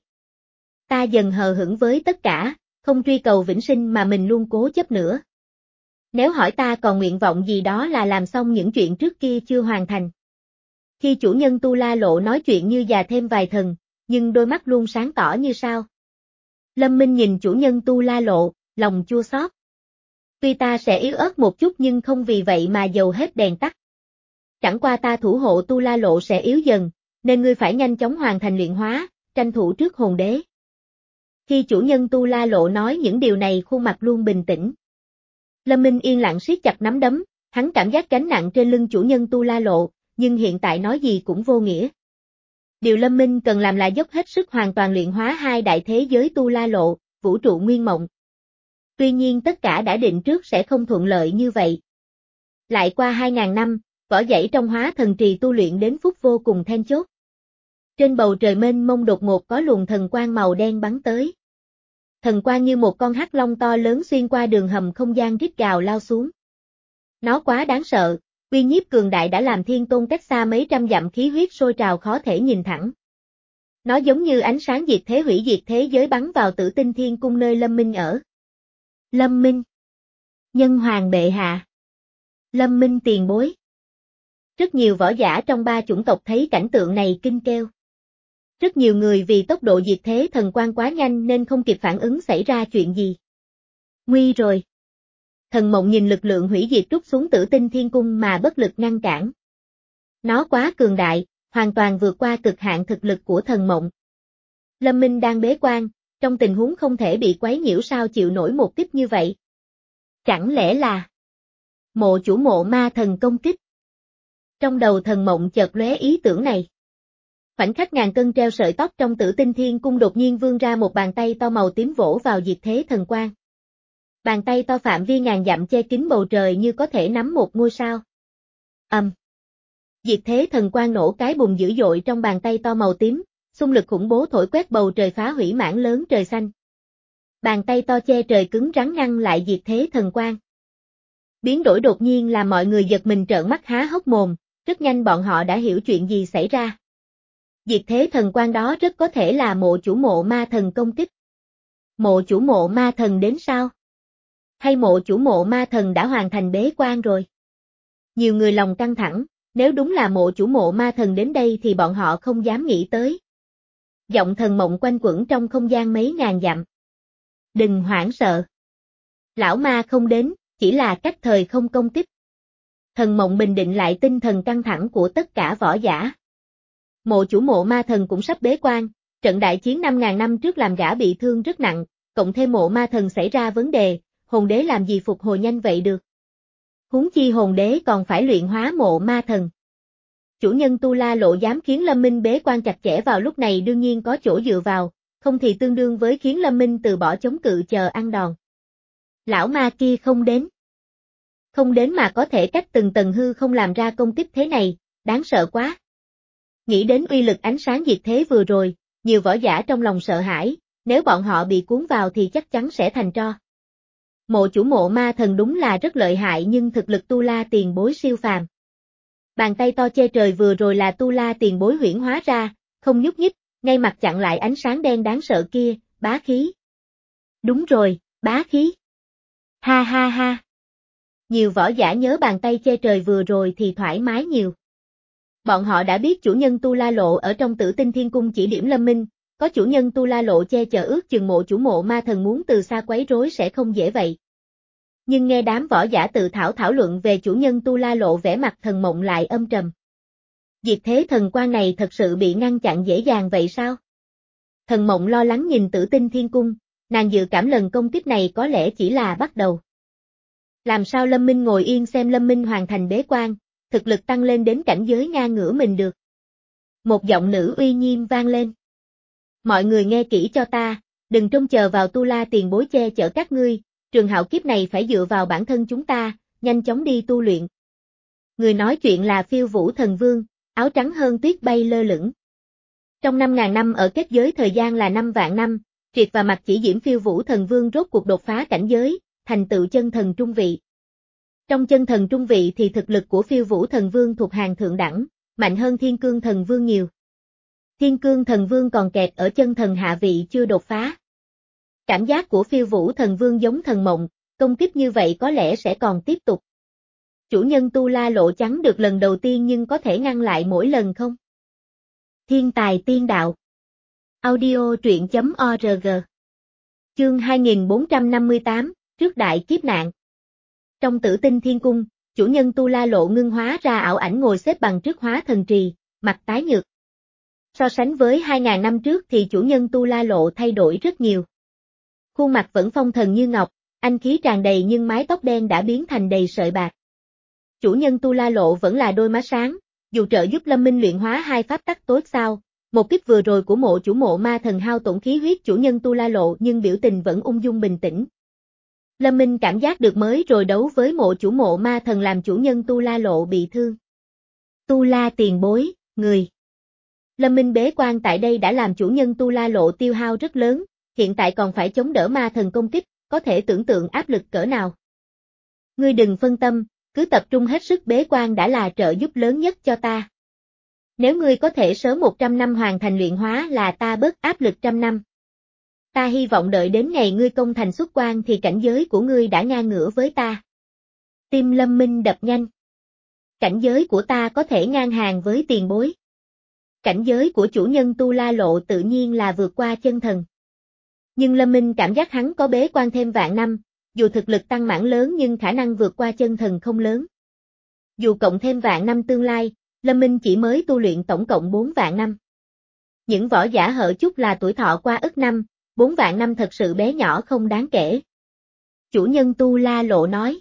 Ta dần hờ hững với tất cả, không truy cầu vĩnh sinh mà mình luôn cố chấp nữa. Nếu hỏi ta còn nguyện vọng gì đó là làm xong những chuyện trước kia chưa hoàn thành. Khi chủ nhân Tu La Lộ nói chuyện như già thêm vài thần, nhưng đôi mắt luôn sáng tỏ như sao. Lâm Minh nhìn chủ nhân Tu La Lộ, lòng chua xót. Tuy ta sẽ yếu ớt một chút nhưng không vì vậy mà dầu hết đèn tắt. Chẳng qua ta thủ hộ Tu La Lộ sẽ yếu dần, nên ngươi phải nhanh chóng hoàn thành luyện hóa, tranh thủ trước hồn đế. Khi chủ nhân Tu La Lộ nói những điều này khuôn mặt luôn bình tĩnh. Lâm Minh yên lặng siết chặt nắm đấm, hắn cảm giác gánh nặng trên lưng chủ nhân Tu La Lộ, nhưng hiện tại nói gì cũng vô nghĩa. Điều Lâm Minh cần làm là dốc hết sức hoàn toàn luyện hóa hai đại thế giới Tu La Lộ, vũ trụ nguyên mộng. Tuy nhiên tất cả đã định trước sẽ không thuận lợi như vậy. Lại qua hai ngàn năm, vỏ dãy trong hóa thần trì tu luyện đến phút vô cùng then chốt. Trên bầu trời mênh mông đột ngột có luồng thần quang màu đen bắn tới. Thần quang như một con hắc long to lớn xuyên qua đường hầm không gian rít gào lao xuống. Nó quá đáng sợ, uy nhiếp cường đại đã làm thiên tôn cách xa mấy trăm dặm khí huyết sôi trào khó thể nhìn thẳng. Nó giống như ánh sáng diệt thế hủy diệt thế giới bắn vào Tử Tinh Thiên Cung nơi Lâm Minh ở. Lâm Minh. Nhân hoàng bệ hạ. Lâm Minh tiền bối. Rất nhiều võ giả trong ba chủng tộc thấy cảnh tượng này kinh kêu. Rất nhiều người vì tốc độ diệt thế thần quang quá nhanh nên không kịp phản ứng xảy ra chuyện gì. Nguy rồi. Thần Mộng nhìn lực lượng hủy diệt trút xuống Tử Tinh Thiên Cung mà bất lực ngăn cản. Nó quá cường đại, hoàn toàn vượt qua cực hạn thực lực của Thần Mộng. Lâm Minh đang bế quan, trong tình huống không thể bị quấy nhiễu sao chịu nổi một kích như vậy. Chẳng lẽ là mộ chủ mộ ma thần công kích? Trong đầu Thần Mộng chợt lóe ý tưởng này. Khoảnh khắc ngàn cân treo sợi tóc trong Tử Tinh Thiên Cung đột nhiên vươn ra một bàn tay to màu tím vỗ vào diệt thế thần quang. Bàn tay to phạm vi ngàn dặm che kín bầu trời như có thể nắm một ngôi sao. Ầm. Um. Diệt thế thần quang nổ cái bùng dữ dội trong bàn tay to màu tím, xung lực khủng bố thổi quét bầu trời phá hủy mảng lớn trời xanh. Bàn tay to che trời cứng rắn ngăn lại diệt thế thần quang. Biến đổi đột nhiên làm mọi người giật mình trợn mắt há hốc mồm, rất nhanh bọn họ đã hiểu chuyện gì xảy ra. Diệt thế thần quan đó rất có thể là mộ chủ mộ ma thần công kích. Mộ chủ mộ ma thần đến sao? Hay mộ chủ mộ ma thần đã hoàn thành bế quan rồi? Nhiều người lòng căng thẳng, nếu đúng là mộ chủ mộ ma thần đến đây thì bọn họ không dám nghĩ tới. Giọng thần mộng quanh quẩn trong không gian mấy ngàn dặm. Đừng hoảng sợ. Lão ma không đến, chỉ là cách thời không công kích. Thần mộng bình định lại tinh thần căng thẳng của tất cả võ giả. Mộ chủ mộ ma thần cũng sắp bế quan, trận đại chiến năm ngàn năm trước làm gã bị thương rất nặng, cộng thêm mộ ma thần xảy ra vấn đề, hồn đế làm gì phục hồi nhanh vậy được. Huống chi hồn đế còn phải luyện hóa mộ ma thần. Chủ nhân Tu La Lộ dám khiến Lâm Minh bế quan chặt chẽ vào lúc này đương nhiên có chỗ dựa vào, không thì tương đương với khiến Lâm Minh từ bỏ chống cự chờ ăn đòn. Lão ma kia không đến. Không đến mà có thể cách từng tầng hư không làm ra công kích thế này, đáng sợ quá. Nghĩ đến uy lực ánh sáng diệt thế vừa rồi, nhiều võ giả trong lòng sợ hãi, nếu bọn họ bị cuốn vào thì chắc chắn sẽ thành tro. Mộ chủ mộ ma thần đúng là rất lợi hại nhưng thực lực Tu La tiền bối siêu phàm. Bàn tay to che trời vừa rồi là Tu La tiền bối huyễn hóa ra, không nhúc nhích, ngay mặt chặn lại ánh sáng đen đáng sợ kia, bá khí. Đúng rồi, bá khí. Ha ha ha. Nhiều võ giả nhớ bàn tay che trời vừa rồi thì thoải mái nhiều. Bọn họ đã biết chủ nhân Tu La Lộ ở trong Tử Tinh Thiên Cung chỉ điểm Lâm Minh, có chủ nhân Tu La Lộ che chở ước chừng mộ chủ mộ ma thần muốn từ xa quấy rối sẽ không dễ vậy. Nhưng nghe đám võ giả tự thảo thảo luận về chủ nhân Tu La Lộ vẻ mặt thần mộng lại âm trầm. Diệt thế thần quan này thật sự bị ngăn chặn dễ dàng vậy sao? Thần mộng lo lắng nhìn Tử Tinh Thiên Cung, nàng dự cảm lần công kích này có lẽ chỉ là bắt đầu. Làm sao Lâm Minh ngồi yên xem Lâm Minh hoàn thành bế quan, thực lực tăng lên đến cảnh giới ngang ngửa mình được. Một giọng nữ uy nghiêm vang lên. Mọi người nghe kỹ cho ta, đừng trông chờ vào Tu La tiền bối che chở các ngươi, trường hạo kiếp này phải dựa vào bản thân chúng ta, nhanh chóng đi tu luyện. Người nói chuyện là Phiêu Vũ Thần Vương, áo trắng hơn tuyết bay lơ lửng. Trong năm ngàn năm ở kết giới thời gian là năm vạn năm, triệt và mặt chỉ diễm Phiêu Vũ Thần Vương rốt cuộc đột phá cảnh giới, thành tựu chân thần trung vị. Trong chân thần trung vị thì thực lực của Phiêu Vũ Thần Vương thuộc hàng thượng đẳng, mạnh hơn Thiên Cương Thần Vương nhiều. Thiên Cương Thần Vương còn kẹt ở chân thần hạ vị chưa đột phá. Cảm giác của Phiêu Vũ Thần Vương giống thần mộng, công kích như vậy có lẽ sẽ còn tiếp tục. Chủ nhân Tu La Lộ trắng được lần đầu tiên nhưng có thể ngăn lại mỗi lần không? Thiên tài tiên đạo. Audio truyện chấm org. Chương hai nghìn bốn trăm năm mươi tám, trước đại kiếp nạn. Trong Tử Tinh Thiên Cung, chủ nhân Tu La Lộ ngưng hóa ra ảo ảnh ngồi xếp bằng trước hóa thần trì, mặt tái nhợt. So sánh với hai ngàn năm trước thì chủ nhân Tu La Lộ thay đổi rất nhiều. Khuôn mặt vẫn phong thần như ngọc, anh khí tràn đầy nhưng mái tóc đen đã biến thành đầy sợi bạc. Chủ nhân Tu La Lộ vẫn là đôi má sáng, dù trợ giúp Lâm Minh luyện hóa hai pháp tắc tối sao, một kích vừa rồi của mộ chủ mộ ma thần hao tổn khí huyết chủ nhân Tu La Lộ nhưng biểu tình vẫn ung dung bình tĩnh. Lâm Minh cảm giác được mới rồi đấu với mộ chủ mộ ma thần làm chủ nhân Tu La Lộ bị thương. Tu La tiền bối, người. Lâm Minh bế quan tại đây đã làm chủ nhân Tu La Lộ tiêu hao rất lớn, hiện tại còn phải chống đỡ ma thần công kích, có thể tưởng tượng áp lực cỡ nào. Ngươi đừng phân tâm, cứ tập trung hết sức bế quan đã là trợ giúp lớn nhất cho ta. Nếu ngươi có thể sớm một trăm năm hoàn thành luyện hóa là ta bớt áp lực trăm năm. Ta hy vọng đợi đến ngày ngươi công thành xuất quan thì cảnh giới của ngươi đã ngang ngửa với ta. Tim Lâm Minh đập nhanh. Cảnh giới của ta có thể ngang hàng với tiền bối. Cảnh giới của chủ nhân Tu La Lộ tự nhiên là vượt qua chân thần. Nhưng Lâm Minh cảm giác hắn có bế quan thêm vạn năm, dù thực lực tăng mãn lớn nhưng khả năng vượt qua chân thần không lớn. Dù cộng thêm vạn năm tương lai, Lâm Minh chỉ mới tu luyện tổng cộng bốn vạn năm. Những võ giả hở chút là tuổi thọ qua ức năm, bốn vạn năm thật sự bé nhỏ không đáng kể. Chủ nhân Tu La Lộ nói.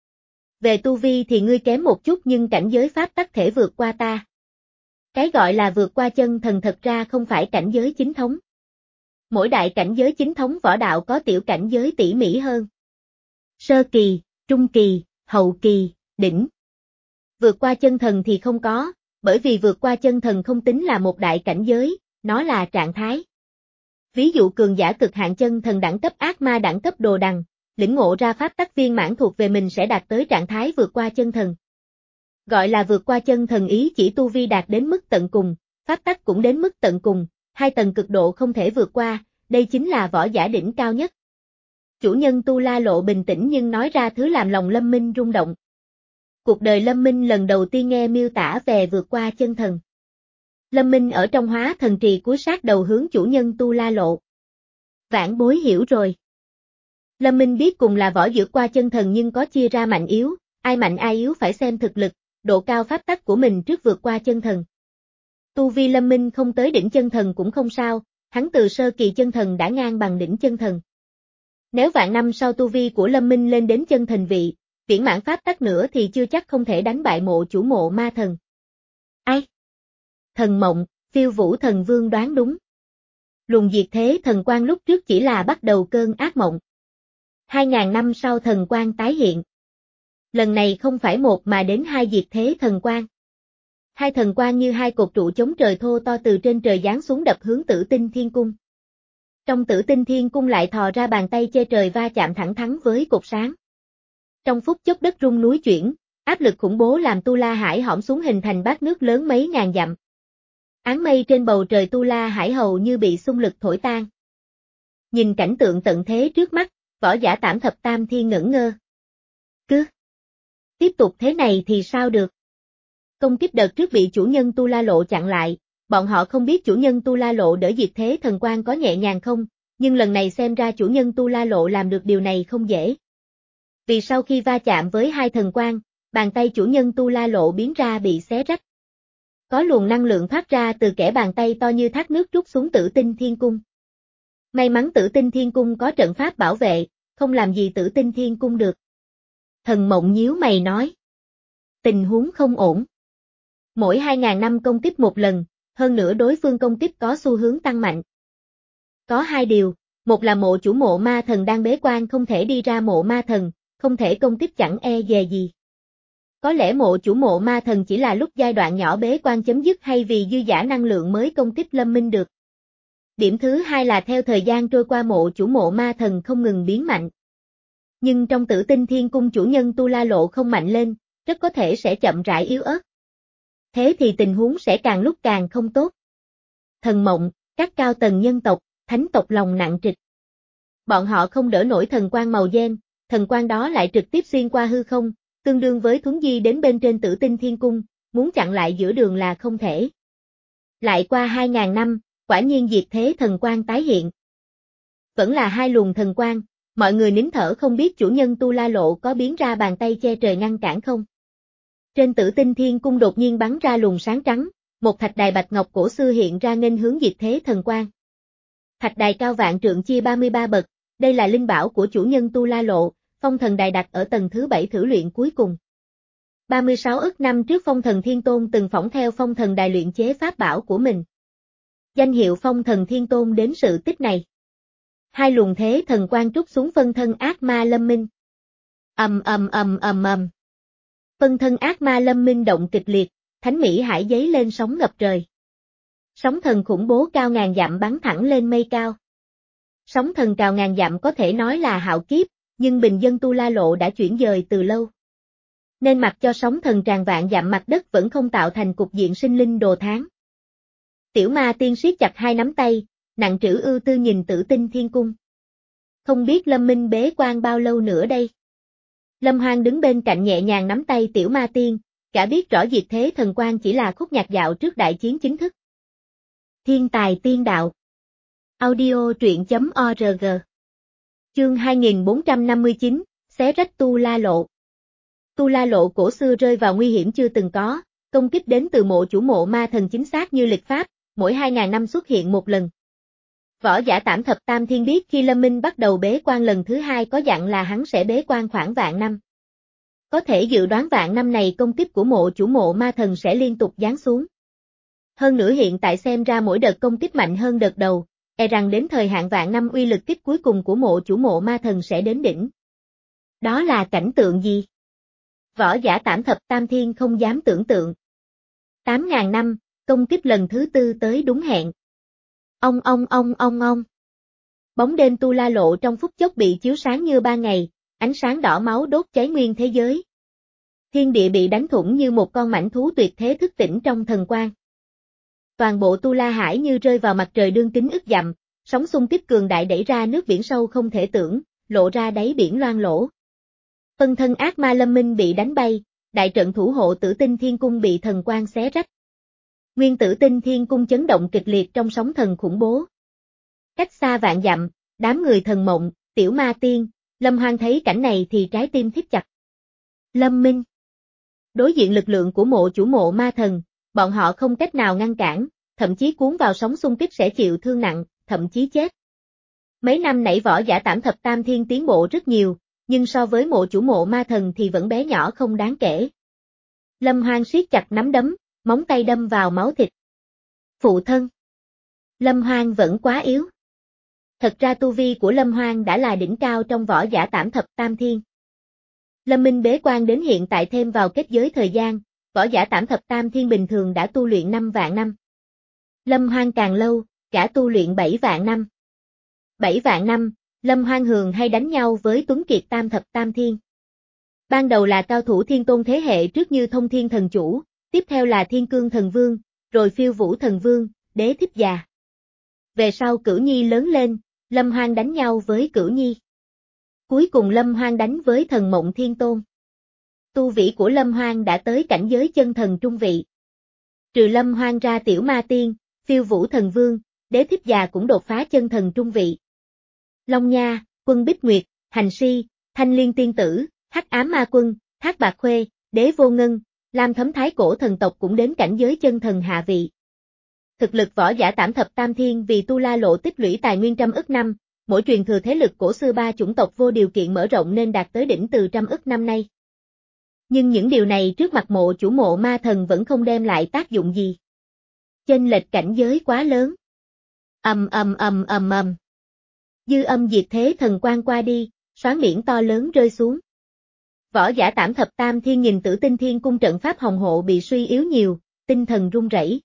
Về tu vi thì ngươi kém một chút nhưng cảnh giới pháp tắc thể vượt qua ta. Cái gọi là vượt qua chân thần thật ra không phải cảnh giới chính thống. Mỗi đại cảnh giới chính thống võ đạo có tiểu cảnh giới tỉ mỉ hơn. Sơ kỳ, trung kỳ, hậu kỳ, đỉnh. Vượt qua chân thần thì không có, bởi vì vượt qua chân thần không tính là một đại cảnh giới, nó là trạng thái. Ví dụ cường giả cực hạn chân thần đẳng cấp ác ma đẳng cấp đồ đằng, lĩnh ngộ ra pháp tắc viên mãn thuộc về mình sẽ đạt tới trạng thái vượt qua chân thần. Gọi là vượt qua chân thần ý chỉ tu vi đạt đến mức tận cùng, Pháp tắc cũng đến mức tận cùng, hai tầng cực độ không thể vượt qua, đây chính là võ giả đỉnh cao nhất. Chủ nhân Tu La Lộ bình tĩnh nhưng nói ra thứ làm lòng Lâm Minh rung động. Cuộc đời Lâm Minh lần đầu tiên nghe miêu tả về vượt qua chân thần. Lâm Minh ở trong hóa thần trì cúi sát đầu hướng chủ nhân Tu La Lộ. Vãn bối hiểu rồi. Lâm Minh biết cùng là võ vượt qua chân thần nhưng có chia ra mạnh yếu, ai mạnh ai yếu phải xem thực lực, độ cao pháp tắc của mình trước vượt qua chân thần. Tu vi Lâm Minh không tới đỉnh chân thần cũng không sao, hắn từ sơ kỳ chân thần đã ngang bằng đỉnh chân thần. Nếu vạn năm sau tu vi của Lâm Minh lên đến chân thần vị, viễn mãn pháp tắc nữa thì chưa chắc không thể đánh bại mộ chủ mộ ma thần. Ai? Thần mộng, Phiêu Vũ Thần Vương đoán đúng. Luồng diệt thế thần quang lúc trước chỉ là bắt đầu cơn ác mộng. Hai ngàn năm sau thần quang tái hiện. Lần này không phải một mà đến hai diệt thế thần quang. Hai thần quang như hai cột trụ chống trời thô to từ trên trời giáng xuống đập hướng Tử Tinh Thiên Cung. Trong Tử Tinh Thiên Cung lại thò ra bàn tay che trời va chạm thẳng thắn với cột sáng. Trong phút chốc đất rung núi chuyển, áp lực khủng bố làm Tu La Hải hõm xuống hình thành bát nước lớn mấy ngàn dặm. Áng mây trên bầu trời Tu La Hải hầu như bị xung lực thổi tan. Nhìn cảnh tượng tận thế trước mắt, võ giả Tảm Thập Tam Thiên ngẩn ngơ. Cứ tiếp tục thế này thì sao được? Công kích đợt trước bị chủ nhân Tu La Lộ chặn lại, bọn họ không biết chủ nhân Tu La Lộ đỡ diệt thế thần quang có nhẹ nhàng không, nhưng lần này xem ra chủ nhân Tu La Lộ làm được điều này không dễ. Vì sau khi va chạm với hai thần quang, bàn tay chủ nhân Tu La Lộ biến ra bị xé rách. Có luồng năng lượng thoát ra từ kẽ bàn tay to như thác nước trút xuống Tử Tinh Thiên Cung. May mắn Tử Tinh Thiên Cung có trận pháp bảo vệ, không làm gì Tử Tinh Thiên Cung được. Thần Mộng nhíu mày nói. Tình huống không ổn. Mỗi hai ngàn năm công kích một lần, hơn nữa đối phương công kích có xu hướng tăng mạnh. Có hai điều, một là mộ chủ mộ ma thần đang bế quan không thể đi ra mộ ma thần, không thể công kích chẳng e dè gì. Có lẽ mộ chủ mộ ma thần chỉ là lúc giai đoạn nhỏ bế quan chấm dứt hay vì dư giả năng lượng mới công kích Lâm Minh được. Điểm thứ hai là theo thời gian trôi qua mộ chủ mộ ma thần không ngừng biến mạnh. Nhưng trong Tử Tinh Thiên Cung chủ nhân Tu La Lộ không mạnh lên, rất có thể sẽ chậm rãi yếu ớt. Thế thì tình huống sẽ càng lúc càng không tốt. Thần Mộng, các cao tầng nhân tộc, thánh tộc lòng nặng trịch. Bọn họ không đỡ nổi thần quang màu đen, thần quang đó lại trực tiếp xuyên qua hư không, tương đương với thuấn di đến bên trên Tử Tinh Thiên Cung, muốn chặn lại giữa đường là không thể. Lại qua hai ngàn năm, quả nhiên diệt thế thần quang tái hiện. Vẫn là hai luồng thần quang, mọi người nín thở không biết chủ nhân Tu La Lộ có biến ra bàn tay che trời ngăn cản không. Trên Tử Tinh Thiên Cung đột nhiên bắn ra luồng sáng trắng, một thạch đài bạch ngọc cổ xưa hiện ra nghênh hướng diệt thế thần quang. Thạch đài cao vạn trượng chia ba mươi ba bậc, đây là linh bảo của chủ nhân Tu La Lộ, phong thần đài đặt ở tầng thứ bảy thử luyện cuối cùng. ba mươi sáu ức năm trước phong thần Thiên Tôn từng phỏng theo phong thần đài luyện chế pháp bảo của mình. Danh hiệu phong thần Thiên Tôn đến sự tích này. Hai luồng thế thần quang trút xuống phân thân ác ma Lâm Minh. Ầm ầm ầm ầm ầm. Phân thân ác ma Lâm Minh động kịch liệt, thánh mỹ hải giấy lên sóng ngập trời. Sóng thần khủng bố cao ngàn dặm bắn thẳng lên mây cao. Sóng thần cao ngàn dặm có thể nói là hạo kiếp, nhưng bình dân Tu La Lộ đã chuyển dời từ lâu. Nên mặc cho sóng thần tràn vạn dặm mặt đất vẫn không tạo thành cục diện sinh linh đồ tháng. Tiểu ma tiên siết chặt hai nắm tay, nặng trĩu ưu tư nhìn Tử Tinh Thiên Cung. Không biết Lâm Minh bế quan bao lâu nữa đây? Lâm Hoang đứng bên cạnh nhẹ nhàng nắm tay tiểu ma tiên, cả biết rõ diệt thế thần quang chỉ là khúc nhạc dạo trước đại chiến chính thức. Thiên tài tiên đạo. Audio truyện chấm org. Chương hai nghìn bốn trăm năm mươi chín, xé rách Tu La Lộ. Tu La Lộ cổ xưa rơi vào nguy hiểm chưa từng có, công kích đến từ mộ chủ mộ ma thần chính xác như lịch pháp, mỗi hai ngàn năm xuất hiện một lần. Võ giả Tảm Thập Tam Thiên biết khi Lâm Minh bắt đầu bế quan lần thứ hai có dặn là hắn sẽ bế quan khoảng vạn năm. Có thể dự đoán vạn năm này công kích của mộ chủ mộ ma thần sẽ liên tục giáng xuống. Hơn nữa hiện tại xem ra mỗi đợt công kích mạnh hơn đợt đầu, e rằng đến thời hạn vạn năm uy lực kích cuối cùng của mộ chủ mộ ma thần sẽ đến đỉnh. Đó là cảnh tượng gì? Võ giả Tảm Thập Tam Thiên không dám tưởng tượng. Tám ngàn năm, công kích lần thứ tư tới đúng hẹn. Ông ông ông ông ông. Bóng đêm Tu La Lộ trong phút chốc bị chiếu sáng như ban ngày, ánh sáng đỏ máu đốt cháy nguyên thế giới. Thiên địa bị đánh thủng như một con mãnh thú tuyệt thế thức tỉnh trong thần quang. Toàn bộ Tu La Hải như rơi vào mặt trời đương kính ức dặm, sóng xung kích cường đại đẩy ra nước biển sâu không thể tưởng, lộ ra đáy biển loang lổ. Phân thân ác ma Lâm Minh bị đánh bay, đại trận thủ hộ Tử Tinh Thiên Cung bị thần quang xé rách. Nguyên Tử Tinh Thiên Cung chấn động kịch liệt trong sóng thần khủng bố. Cách xa vạn dặm, đám người thần mộng, tiểu ma tiên, Lâm Hoang thấy cảnh này thì trái tim thít chặt. Lâm Minh. Đối diện lực lượng của mộ chủ mộ ma thần, bọn họ không cách nào ngăn cản, thậm chí cuốn vào sóng xung kích sẽ chịu thương nặng, thậm chí chết. Mấy năm nãy võ giả Tảm Thập Tam Thiên tiến bộ rất nhiều, nhưng so với mộ chủ mộ ma thần thì vẫn bé nhỏ không đáng kể. Lâm Hoang siết chặt nắm đấm, móng tay đâm vào máu thịt. Phụ thân. Lâm Hoang vẫn quá yếu. Thật ra tu vi của Lâm Hoang đã là đỉnh cao trong võ giả Tảm Thập Tam Thiên. Lâm Minh bế quan đến hiện tại thêm vào kết giới thời gian, võ giả Tảm Thập Tam Thiên bình thường đã tu luyện năm vạn năm. Lâm Hoang càng lâu, cả tu luyện bảy vạn năm. bảy vạn năm, Lâm Hoang thường hay đánh nhau với Tuấn Kiệt Tam Thập Tam Thiên. Ban đầu là cao thủ thiên tôn thế hệ trước như Thông Thiên Thần Chủ, tiếp theo là Thiên Cương Thần Vương, rồi Phiêu Vũ Thần Vương, Đế Thích Già. Về sau Cửu Nhi lớn lên, Lâm Hoang đánh nhau với Cửu Nhi. Cuối cùng Lâm Hoang đánh với Thần Mộng Thiên Tôn. Tu vị của Lâm Hoang đã tới cảnh giới chân thần trung vị. Trừ Lâm Hoang ra Tiểu Ma Tiên, Phiêu Vũ Thần Vương, Đế Thích Già cũng đột phá chân thần trung vị. Long Nha, Quân Bích Nguyệt, Hành Si, Thanh Liên Tiên Tử, Hắc Ám Ma Quân, Thác Bạc Khuê, Đế Vô Ngân, Lam Thấm Thái Cổ thần tộc cũng đến cảnh giới chân thần hạ vị. Thực lực võ giả Tảm Thập Tam Thiên vì Tu La Lộ tích lũy tài nguyên trăm ức năm, mỗi truyền thừa thế lực cổ xưa ba chủng tộc vô điều kiện mở rộng nên đạt tới đỉnh từ trăm ức năm nay. Nhưng những điều này trước mặt mộ chủ mộ ma thần vẫn không đem lại tác dụng gì. Chênh lệch cảnh giới quá lớn. Ầm ầm ầm ầm ầm. Dư âm diệt thế thần quang qua đi, xoáng biển to lớn rơi xuống. Võ giả Tảm Thập Tam Thiên nhìn Tử Tinh Thiên Cung trận pháp hồng hộ bị suy yếu nhiều, tinh thần run rẩy.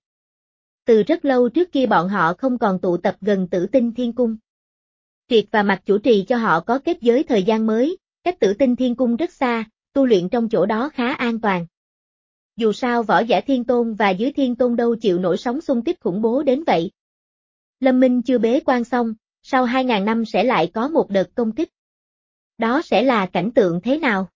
Từ rất lâu trước kia bọn họ không còn tụ tập gần Tử Tinh Thiên Cung. Triệt và Mặt chủ trì cho họ có kết giới thời gian mới, cách Tử Tinh Thiên Cung rất xa, tu luyện trong chỗ đó khá an toàn. Dù sao võ giả Thiên Tôn và dưới Thiên Tôn đâu chịu nổi sóng xung kích khủng bố đến vậy. Lâm Minh chưa bế quan xong, sau hai ngàn năm sẽ lại có một đợt công kích. Đó sẽ là cảnh tượng thế nào?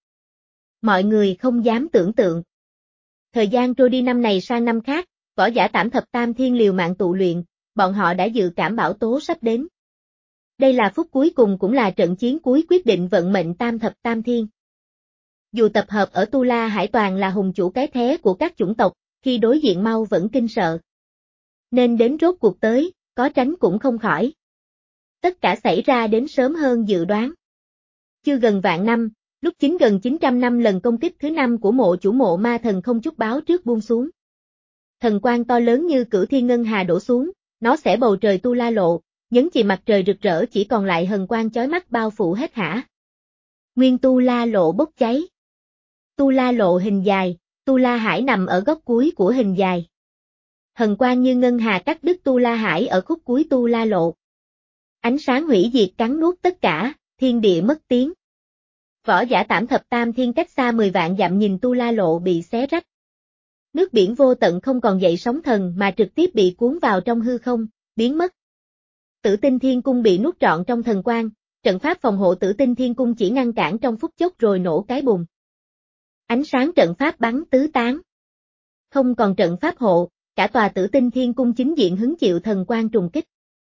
Mọi người không dám tưởng tượng. Thời gian trôi đi năm này sang năm khác, võ giả Tảm Thập Tam Thiên liều mạng tụ luyện, bọn họ đã dự cảm bão tố sắp đến. Đây là phút cuối cùng cũng là trận chiến cuối quyết định vận mệnh Tam Thập Tam Thiên. Dù tập hợp ở Tu La Hải toàn là hùng chủ cái thế của các chủng tộc, khi đối diện mau vẫn kinh sợ. Nên đến rốt cuộc tới, có tránh cũng không khỏi. Tất cả xảy ra đến sớm hơn dự đoán. Chưa gần vạn năm, lúc chính gần chín trăm năm lần công kích thứ năm của mộ chủ mộ ma thần không chút báo trước buông xuống. Thần quang to lớn như cửu thiên ngân hà đổ xuống, nó sẽ bầu trời Tu La Lộ, nhấn chìm mặt trời rực rỡ chỉ còn lại hần quang chói mắt bao phủ hết hả. Nguyên Tu La Lộ bốc cháy. Tu La Lộ hình dài, Tu La Hải nằm ở góc cuối của hình dài. Hần quang như ngân hà cắt đứt Tu La Hải ở khúc cuối Tu La Lộ. Ánh sáng hủy diệt cắn nuốt tất cả, thiên địa mất tiếng. Võ giả Tảm Thập Tam Thiên cách xa mười vạn dặm nhìn Tu La Lộ bị xé rách. Nước biển vô tận không còn dậy sóng thần mà trực tiếp bị cuốn vào trong hư không, biến mất. Tử Tinh Thiên Cung bị nuốt trọn trong thần quang, trận pháp phòng hộ Tử Tinh Thiên Cung chỉ ngăn cản trong phút chốc rồi nổ cái bùng. Ánh sáng trận pháp bắn tứ tán. Không còn trận pháp hộ, cả tòa Tử Tinh Thiên Cung chính diện hứng chịu thần quang trùng kích.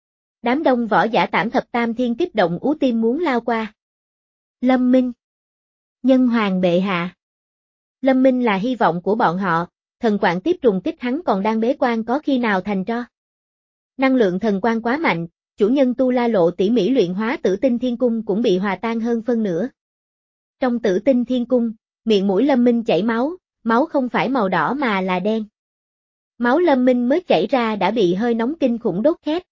Đám đông võ giả Tảm Thập Tam Thiên kích động ú tim muốn lao qua. Lâm Minh. Nhân Hoàng bệ hạ. Lâm Minh là hy vọng của bọn họ, thần quang tiếp trùng kích hắn còn đang bế quan có khi nào thành tro. Năng lượng thần quang quá mạnh, chủ nhân Tu La Lộ tỉ mỉ luyện hóa Tử Tinh Thiên Cung cũng bị hòa tan hơn phân nửa. Trong Tử Tinh Thiên Cung, miệng mũi Lâm Minh chảy máu, máu không phải màu đỏ mà là đen. Máu Lâm Minh mới chảy ra đã bị hơi nóng kinh khủng đốt khét.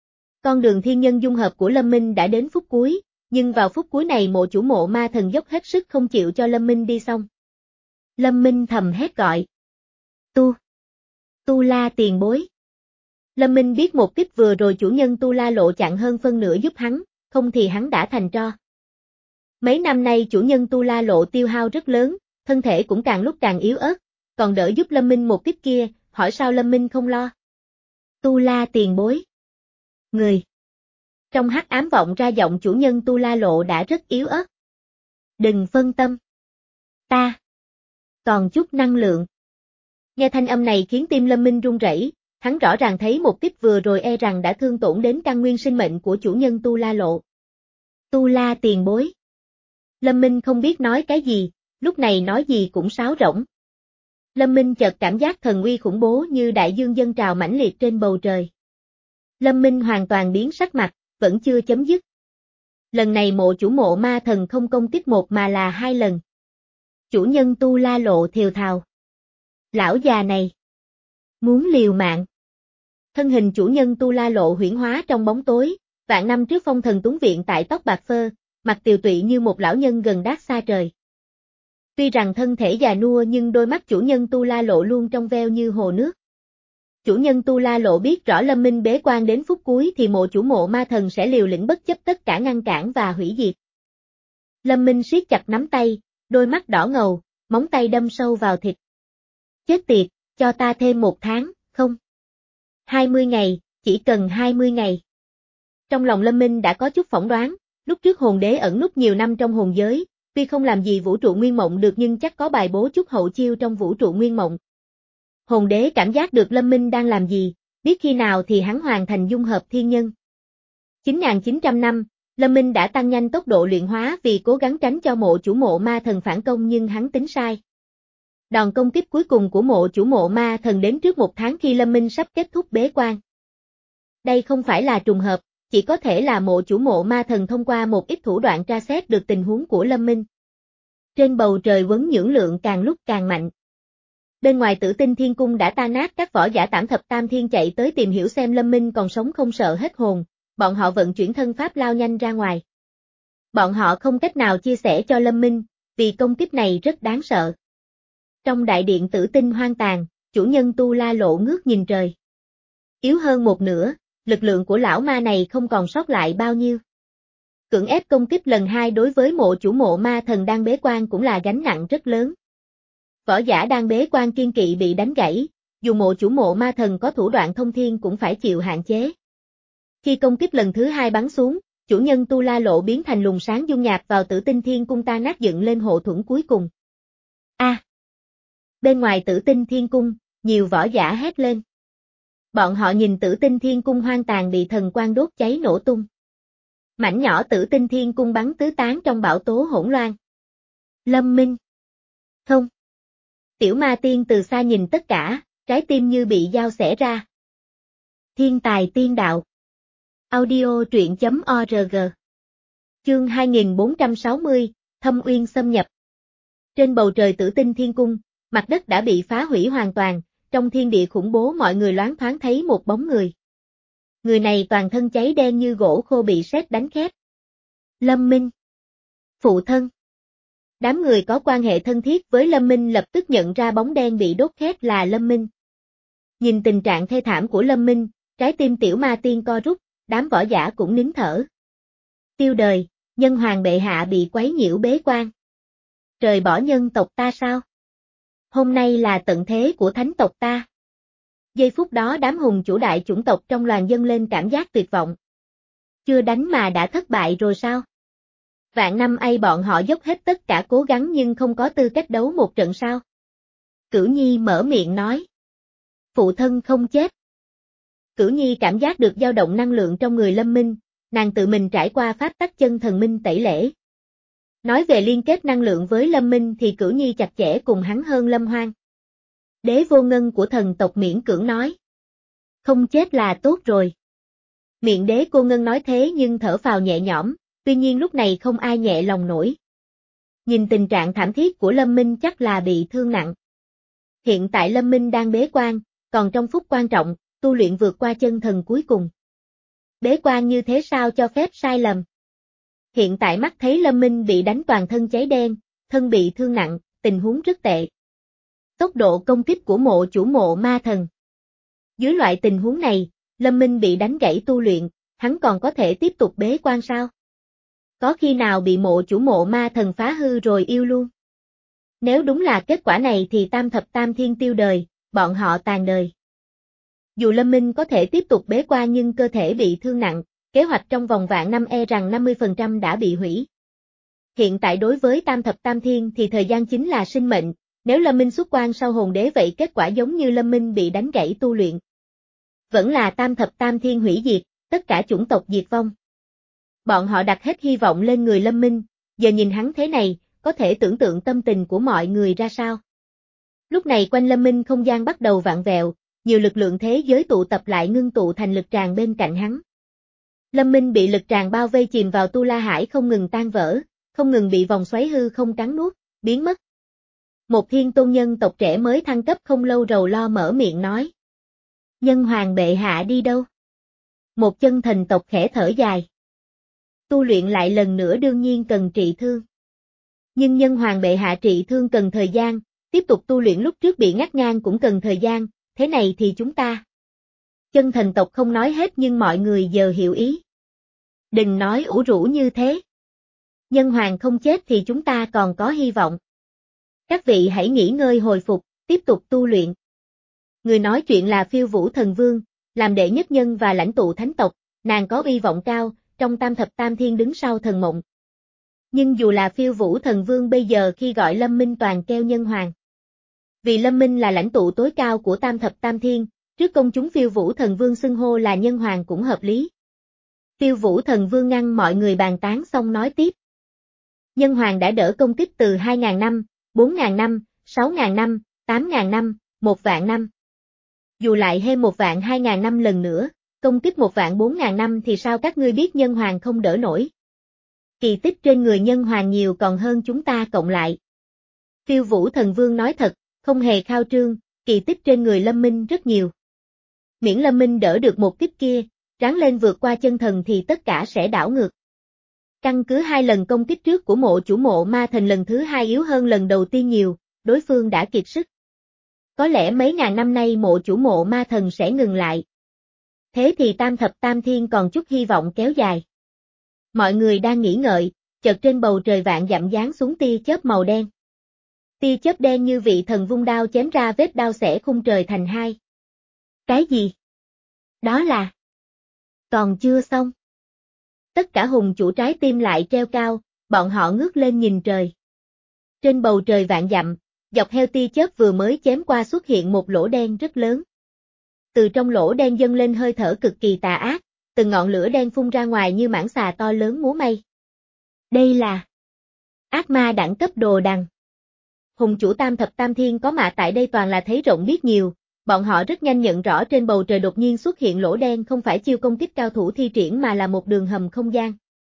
Con đường thiên nhân dung hợp của Lâm Minh đã đến phút cuối, nhưng vào phút cuối này mộ chủ mộ ma thần dốc hết sức không chịu cho Lâm Minh đi xong. Lâm Minh thầm hét gọi. Tu. Tu La tiền bối. Lâm Minh biết một kích vừa rồi chủ nhân Tu La Lộ chặn hơn phân nửa giúp hắn, không thì hắn đã thành tro. Mấy năm nay chủ nhân Tu La Lộ tiêu hao rất lớn, thân thể cũng càng lúc càng yếu ớt, còn đỡ giúp Lâm Minh một kích kia, hỏi sao Lâm Minh không lo. Tu La tiền bối. Người. Trong hắc ám vọng ra giọng chủ nhân Tu La Lộ đã rất yếu ớt. Đừng phân tâm. Ta. Còn chút năng lượng. Nghe thanh âm này khiến tim Lâm Minh run rẩy, hắn rõ ràng thấy một kích vừa rồi e rằng đã thương tổn đến căn nguyên sinh mệnh của chủ nhân Tu La Lộ. Tu La tiền bối. Lâm Minh không biết nói cái gì, lúc này nói gì cũng sáo rỗng. Lâm Minh chợt cảm giác thần uy khủng bố như đại dương dâng trào mãnh liệt trên bầu trời. Lâm Minh hoàn toàn biến sắc mặt, vẫn chưa chấm dứt. Lần này mộ chủ mộ ma thần không công kích một mà là hai lần. Chủ nhân Tu La Lộ thều thào. Lão già này. Muốn liều mạng. Thân hình chủ nhân Tu La Lộ huyễn hóa trong bóng tối, vạn năm trước phong thần tuấn viện tại tóc bạc phơ, mặt tiều tụy như một lão nhân gần đát xa trời. Tuy rằng thân thể già nua nhưng đôi mắt chủ nhân Tu La Lộ luôn trong veo như hồ nước. Chủ nhân Tu La Lộ biết rõ Lâm Minh bế quan đến phút cuối thì mộ chủ mộ ma thần sẽ liều lĩnh bất chấp tất cả ngăn cản và hủy diệt. Lâm Minh siết chặt nắm tay, đôi mắt đỏ ngầu, móng tay đâm sâu vào thịt. Chết tiệt, cho ta thêm một tháng, không? hai mươi ngày, chỉ cần hai mươi ngày. Trong lòng Lâm Minh đã có chút phỏng đoán, lúc trước hồn đế ẩn núp nhiều năm trong hồn giới, tuy không làm gì vũ trụ nguyên mộng được nhưng chắc có bài bố chút hậu chiêu trong vũ trụ nguyên mộng. Hồn đế cảm giác được Lâm Minh đang làm gì, biết khi nào thì hắn hoàn thành dung hợp thiên nhân. chín nghìn chín trăm năm, Lâm Minh đã tăng nhanh tốc độ luyện hóa vì cố gắng tránh cho mộ chủ mộ ma thần phản công nhưng hắn tính sai. Đòn công kích cuối cùng của mộ chủ mộ ma thần đến trước một tháng khi Lâm Minh sắp kết thúc bế quan. Đây không phải là trùng hợp, chỉ có thể là mộ chủ mộ ma thần thông qua một ít thủ đoạn tra xét được tình huống của Lâm Minh. Trên bầu trời vấn nhưỡng lượng càng lúc càng mạnh. Bên ngoài Tử Tinh Thiên Cung đã tan nát, các võ giả Tảm Thập Tam Thiên chạy tới tìm hiểu xem Lâm Minh còn sống không sợ hết hồn, bọn họ vận chuyển thân pháp lao nhanh ra ngoài. Bọn họ không cách nào chia sẻ cho Lâm Minh, vì công kích này rất đáng sợ. Trong đại điện Tử Tinh hoang tàn, chủ nhân Tu La Lộ ngước nhìn trời. Yếu hơn một nửa, lực lượng của lão ma này không còn sót lại bao nhiêu. Cưỡng ép công kích lần hai đối với mộ chủ mộ ma thần đang bế quan cũng là gánh nặng rất lớn. Võ giả đang bế quan kiên kỵ bị đánh gãy, dù mộ chủ mộ ma thần có thủ đoạn thông thiên cũng phải chịu hạn chế. Khi công kích lần thứ hai bắn xuống, chủ nhân Tu La Lộ biến thành luồng sáng dung nhập vào Tử Tinh Thiên Cung ta nát dựng lên hộ thuẫn cuối cùng. A! À, bên ngoài Tử Tinh Thiên Cung, nhiều võ giả hét lên. Bọn họ nhìn Tử Tinh Thiên Cung hoang tàn bị thần quang đốt cháy nổ tung. Mảnh nhỏ Tử Tinh Thiên Cung bắn tứ tán trong bão tố hỗn loạn. Lâm Minh. Không. Tiểu Ma Tiên từ xa nhìn tất cả, trái tim như bị dao xẻ ra. Thiên tài tiên đạo. Audio truyện chấm org. Chương hai nghìn bốn trăm sáu mươi, Thâm Uyên xâm nhập. Trên bầu trời Tử Tinh Thiên Cung, mặt đất đã bị phá hủy hoàn toàn, trong thiên địa khủng bố mọi người loáng thoáng thấy một bóng người. Người này toàn thân cháy đen như gỗ khô bị sét đánh khét. Lâm Minh. Phụ thân. Đám người có quan hệ thân thiết với Lâm Minh lập tức nhận ra bóng đen bị đốt khét là Lâm Minh. Nhìn tình trạng thê thảm của Lâm Minh, trái tim Tiểu Ma Tiên co rút, đám võ giả cũng nín thở. Tiêu đời, nhân hoàng bệ hạ bị quấy nhiễu bế quan. Trời bỏ nhân tộc ta sao? Hôm nay là tận thế của thánh tộc ta. Giây phút đó đám hùng chủ đại chủng tộc trong loàn dâng lên cảm giác tuyệt vọng. Chưa đánh mà đã thất bại rồi sao? Vạn năm ấy bọn họ dốc hết tất cả cố gắng nhưng không có tư cách đấu một trận sao? Cửu Nhi mở miệng nói. Phụ thân không chết. Cửu Nhi cảm giác được dao động năng lượng trong người Lâm Minh, nàng tự mình trải qua pháp tắc chân thần minh tẩy lễ. Nói về liên kết năng lượng với Lâm Minh thì Cửu Nhi chặt chẽ cùng hắn hơn Lâm Hoang. Đế vô ngân của thần tộc miễn cưỡng nói. Không chết là tốt rồi. Miệng đế cô ngân nói thế nhưng thở phào nhẹ nhõm, tuy nhiên lúc này không ai nhẹ lòng nổi. Nhìn tình trạng thảm thiết của Lâm Minh chắc là bị thương nặng. Hiện tại Lâm Minh đang bế quan, còn trong phút quan trọng, tu luyện vượt qua chân thần cuối cùng. Bế quan như thế sao cho phép sai lầm? Hiện tại mắt thấy Lâm Minh bị đánh toàn thân cháy đen, thân bị thương nặng, tình huống rất tệ. Tốc độ công kích của mộ chủ mộ ma thần. Dưới loại tình huống này, Lâm Minh bị đánh gãy tu luyện, hắn còn có thể tiếp tục bế quan sao? Có khi nào bị mộ chủ mộ ma thần phá hư rồi yêu luôn? Nếu đúng là kết quả này thì tam thập tam thiên tiêu đời, bọn họ tàn đời. Dù Lâm Minh có thể tiếp tục bế quan nhưng cơ thể bị thương nặng, kế hoạch trong vòng vạn năm e rằng năm mươi phần trăm đã bị hủy. Hiện tại đối với Tam Thập Tam Thiên thì thời gian chính là sinh mệnh, nếu Lâm Minh xuất quan sau hồn đế vậy kết quả giống như Lâm Minh bị đánh gãy tu luyện. Vẫn là Tam Thập Tam Thiên hủy diệt, tất cả chủng tộc diệt vong. Bọn họ đặt hết hy vọng lên người Lâm Minh, giờ nhìn hắn thế này, có thể tưởng tượng tâm tình của mọi người ra sao. Lúc này quanh Lâm Minh không gian bắt đầu vặn vẹo, nhiều lực lượng thế giới tụ tập lại ngưng tụ thành lực tràng bên cạnh hắn. Lâm Minh bị lực tràng bao vây chìm vào Tu La Hải không ngừng tan vỡ, không ngừng bị vòng xoáy hư không cắn nuốt, biến mất. Một thiên tôn nhân tộc trẻ mới thăng cấp không lâu rầu lo mở miệng nói. Nhân hoàng bệ hạ đi đâu? Một chân thần tộc khẽ thở dài. Tu luyện lại lần nữa đương nhiên cần trị thương. Nhưng nhân hoàng bệ hạ trị thương cần thời gian, tiếp tục tu luyện lúc trước bị ngắt ngang cũng cần thời gian, thế này thì chúng ta. Chân thần tộc không nói hết nhưng mọi người giờ hiểu ý. Đừng nói ủ rũ như thế. Nhân hoàng không chết thì chúng ta còn có hy vọng. Các vị hãy nghỉ ngơi hồi phục, tiếp tục tu luyện. Người nói chuyện là Phiêu Vũ Thần Vương, làm đệ nhất nhân và lãnh tụ thánh tộc, nàng có uy vọng cao, trong Tam Thập Tam Thiên đứng sau Thần Mộng. Nhưng dù là Phiêu Vũ Thần Vương bây giờ khi gọi Lâm Minh toàn kêu nhân hoàng. Vì Lâm Minh là lãnh tụ tối cao của Tam Thập Tam Thiên, trước công chúng Phiêu Vũ Thần Vương xưng hô là nhân hoàng cũng hợp lý. Phiêu Vũ Thần Vương ngăn mọi người bàn tán xong nói tiếp. Nhân hoàng đã đỡ công kích từ hai nghìn năm, bốn nghìn năm, sáu nghìn năm, tám nghìn năm, một vạn năm. Dù lại thêm một vạn hai nghìn năm lần nữa, công kích một vạn bốn nghìn năm thì sao các ngươi biết nhân hoàng không đỡ nổi. Kỳ tích trên người nhân hoàng nhiều còn hơn chúng ta cộng lại. Phiêu Vũ Thần Vương nói thật, không hề khao trương, kỳ tích trên người Lâm Minh rất nhiều. Miễn Lâm Minh đỡ được một kích kia, ráng lên vượt qua chân thần thì tất cả sẽ đảo ngược. Căn cứ hai lần công kích trước của mộ chủ mộ ma thần lần thứ hai yếu hơn lần đầu tiên nhiều, đối phương đã kiệt sức. Có lẽ mấy ngàn năm nay mộ chủ mộ ma thần sẽ ngừng lại. Thế thì Tam Thập Tam Thiên còn chút hy vọng kéo dài. Mọi người đang nghĩ ngợi, chợt trên bầu trời vạn dặm giáng xuống tia chớp màu đen. Tia chớp đen như vị thần vung đao chém ra vết đao xẻ khung trời thành hai. Cái gì? Đó là... Còn chưa xong. Tất cả hùng chủ trái tim lại treo cao, bọn họ ngước lên nhìn trời. Trên bầu trời vạn dặm, dọc theo tia chớp vừa mới chém qua xuất hiện một lỗ đen rất lớn. Từ trong lỗ đen dâng lên hơi thở cực kỳ tà ác, từng ngọn lửa đen phun ra ngoài như mãng xà to lớn múa may. Đây là ác ma đẳng cấp đồ đằng. Hùng chủ Tam Thập Tam Thiên có mặt tại đây toàn là thấy rộng biết nhiều, bọn họ rất nhanh nhận rõ trên bầu trời đột nhiên xuất hiện lỗ đen không phải chiêu công kích cao thủ thi triển mà là một đường hầm không gian.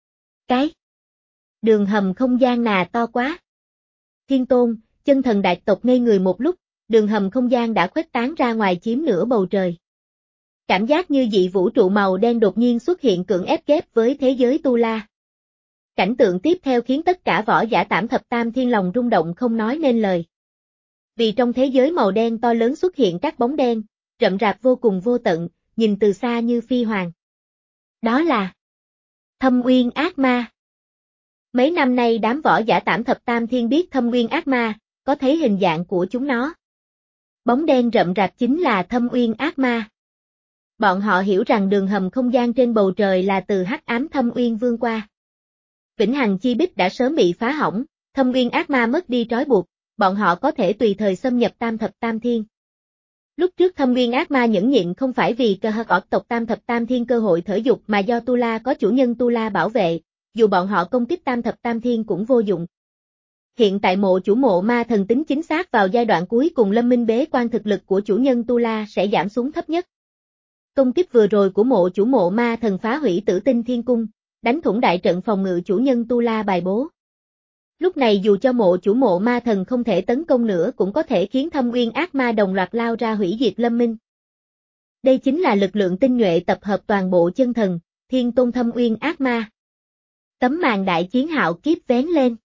Cái đường hầm không gian nà to quá. Thiên Tôn, chân thần đại tộc ngây người một lúc, đường hầm không gian đã khuếch tán ra ngoài chiếm nửa bầu trời. Cảm giác như dị vũ trụ màu đen đột nhiên xuất hiện cưỡng ép ghép với thế giới Tu La. Cảnh tượng tiếp theo khiến tất cả võ giả Tam Thập Tam Thiên lòng rung động không nói nên lời. Vì trong thế giới màu đen to lớn xuất hiện các bóng đen, rậm rạp vô cùng vô tận, nhìn từ xa như phi hoàng. Đó là Thâm Uyên ác ma. Mấy năm nay đám võ giả Tam Thập Tam Thiên biết Thâm Uyên ác ma, có thấy hình dạng của chúng nó. Bóng đen rậm rạp chính là Thâm Uyên ác ma. Bọn họ hiểu rằng đường hầm không gian trên bầu trời là từ hắc ám Thâm Uyên vương qua. Vĩnh hằng chi bích đã sớm bị phá hỏng, Thâm Uyên ác ma mất đi trói buộc, bọn họ có thể tùy thời xâm nhập Tam Thập Tam Thiên. Lúc trước Thâm Uyên ác ma nhẫn nhịn không phải vì cơ hợp tộc Tam Thập Tam Thiên cơ hội thở dục mà do Tu La có chủ nhân Tu La bảo vệ, dù bọn họ công kích Tam Thập Tam Thiên cũng vô dụng. Hiện tại mộ chủ mộ ma thần tính chính xác vào giai đoạn cuối cùng Lâm Minh bế quan thực lực của chủ nhân Tu La sẽ giảm xuống thấp nhất. Công kích vừa rồi của mộ chủ mộ ma thần phá hủy Tử Tinh Thiên Cung, đánh thủng đại trận phòng ngự chủ nhân Tu La bài bố. Lúc này dù cho mộ chủ mộ ma thần không thể tấn công nữa cũng có thể khiến Thâm Uyên ác ma đồng loạt lao ra hủy diệt Lâm Minh. Đây chính là lực lượng tinh nhuệ tập hợp toàn bộ chân thần, Thiên Tôn Thâm Uyên ác ma. Tấm màn đại chiến hạo kiếp vén lên.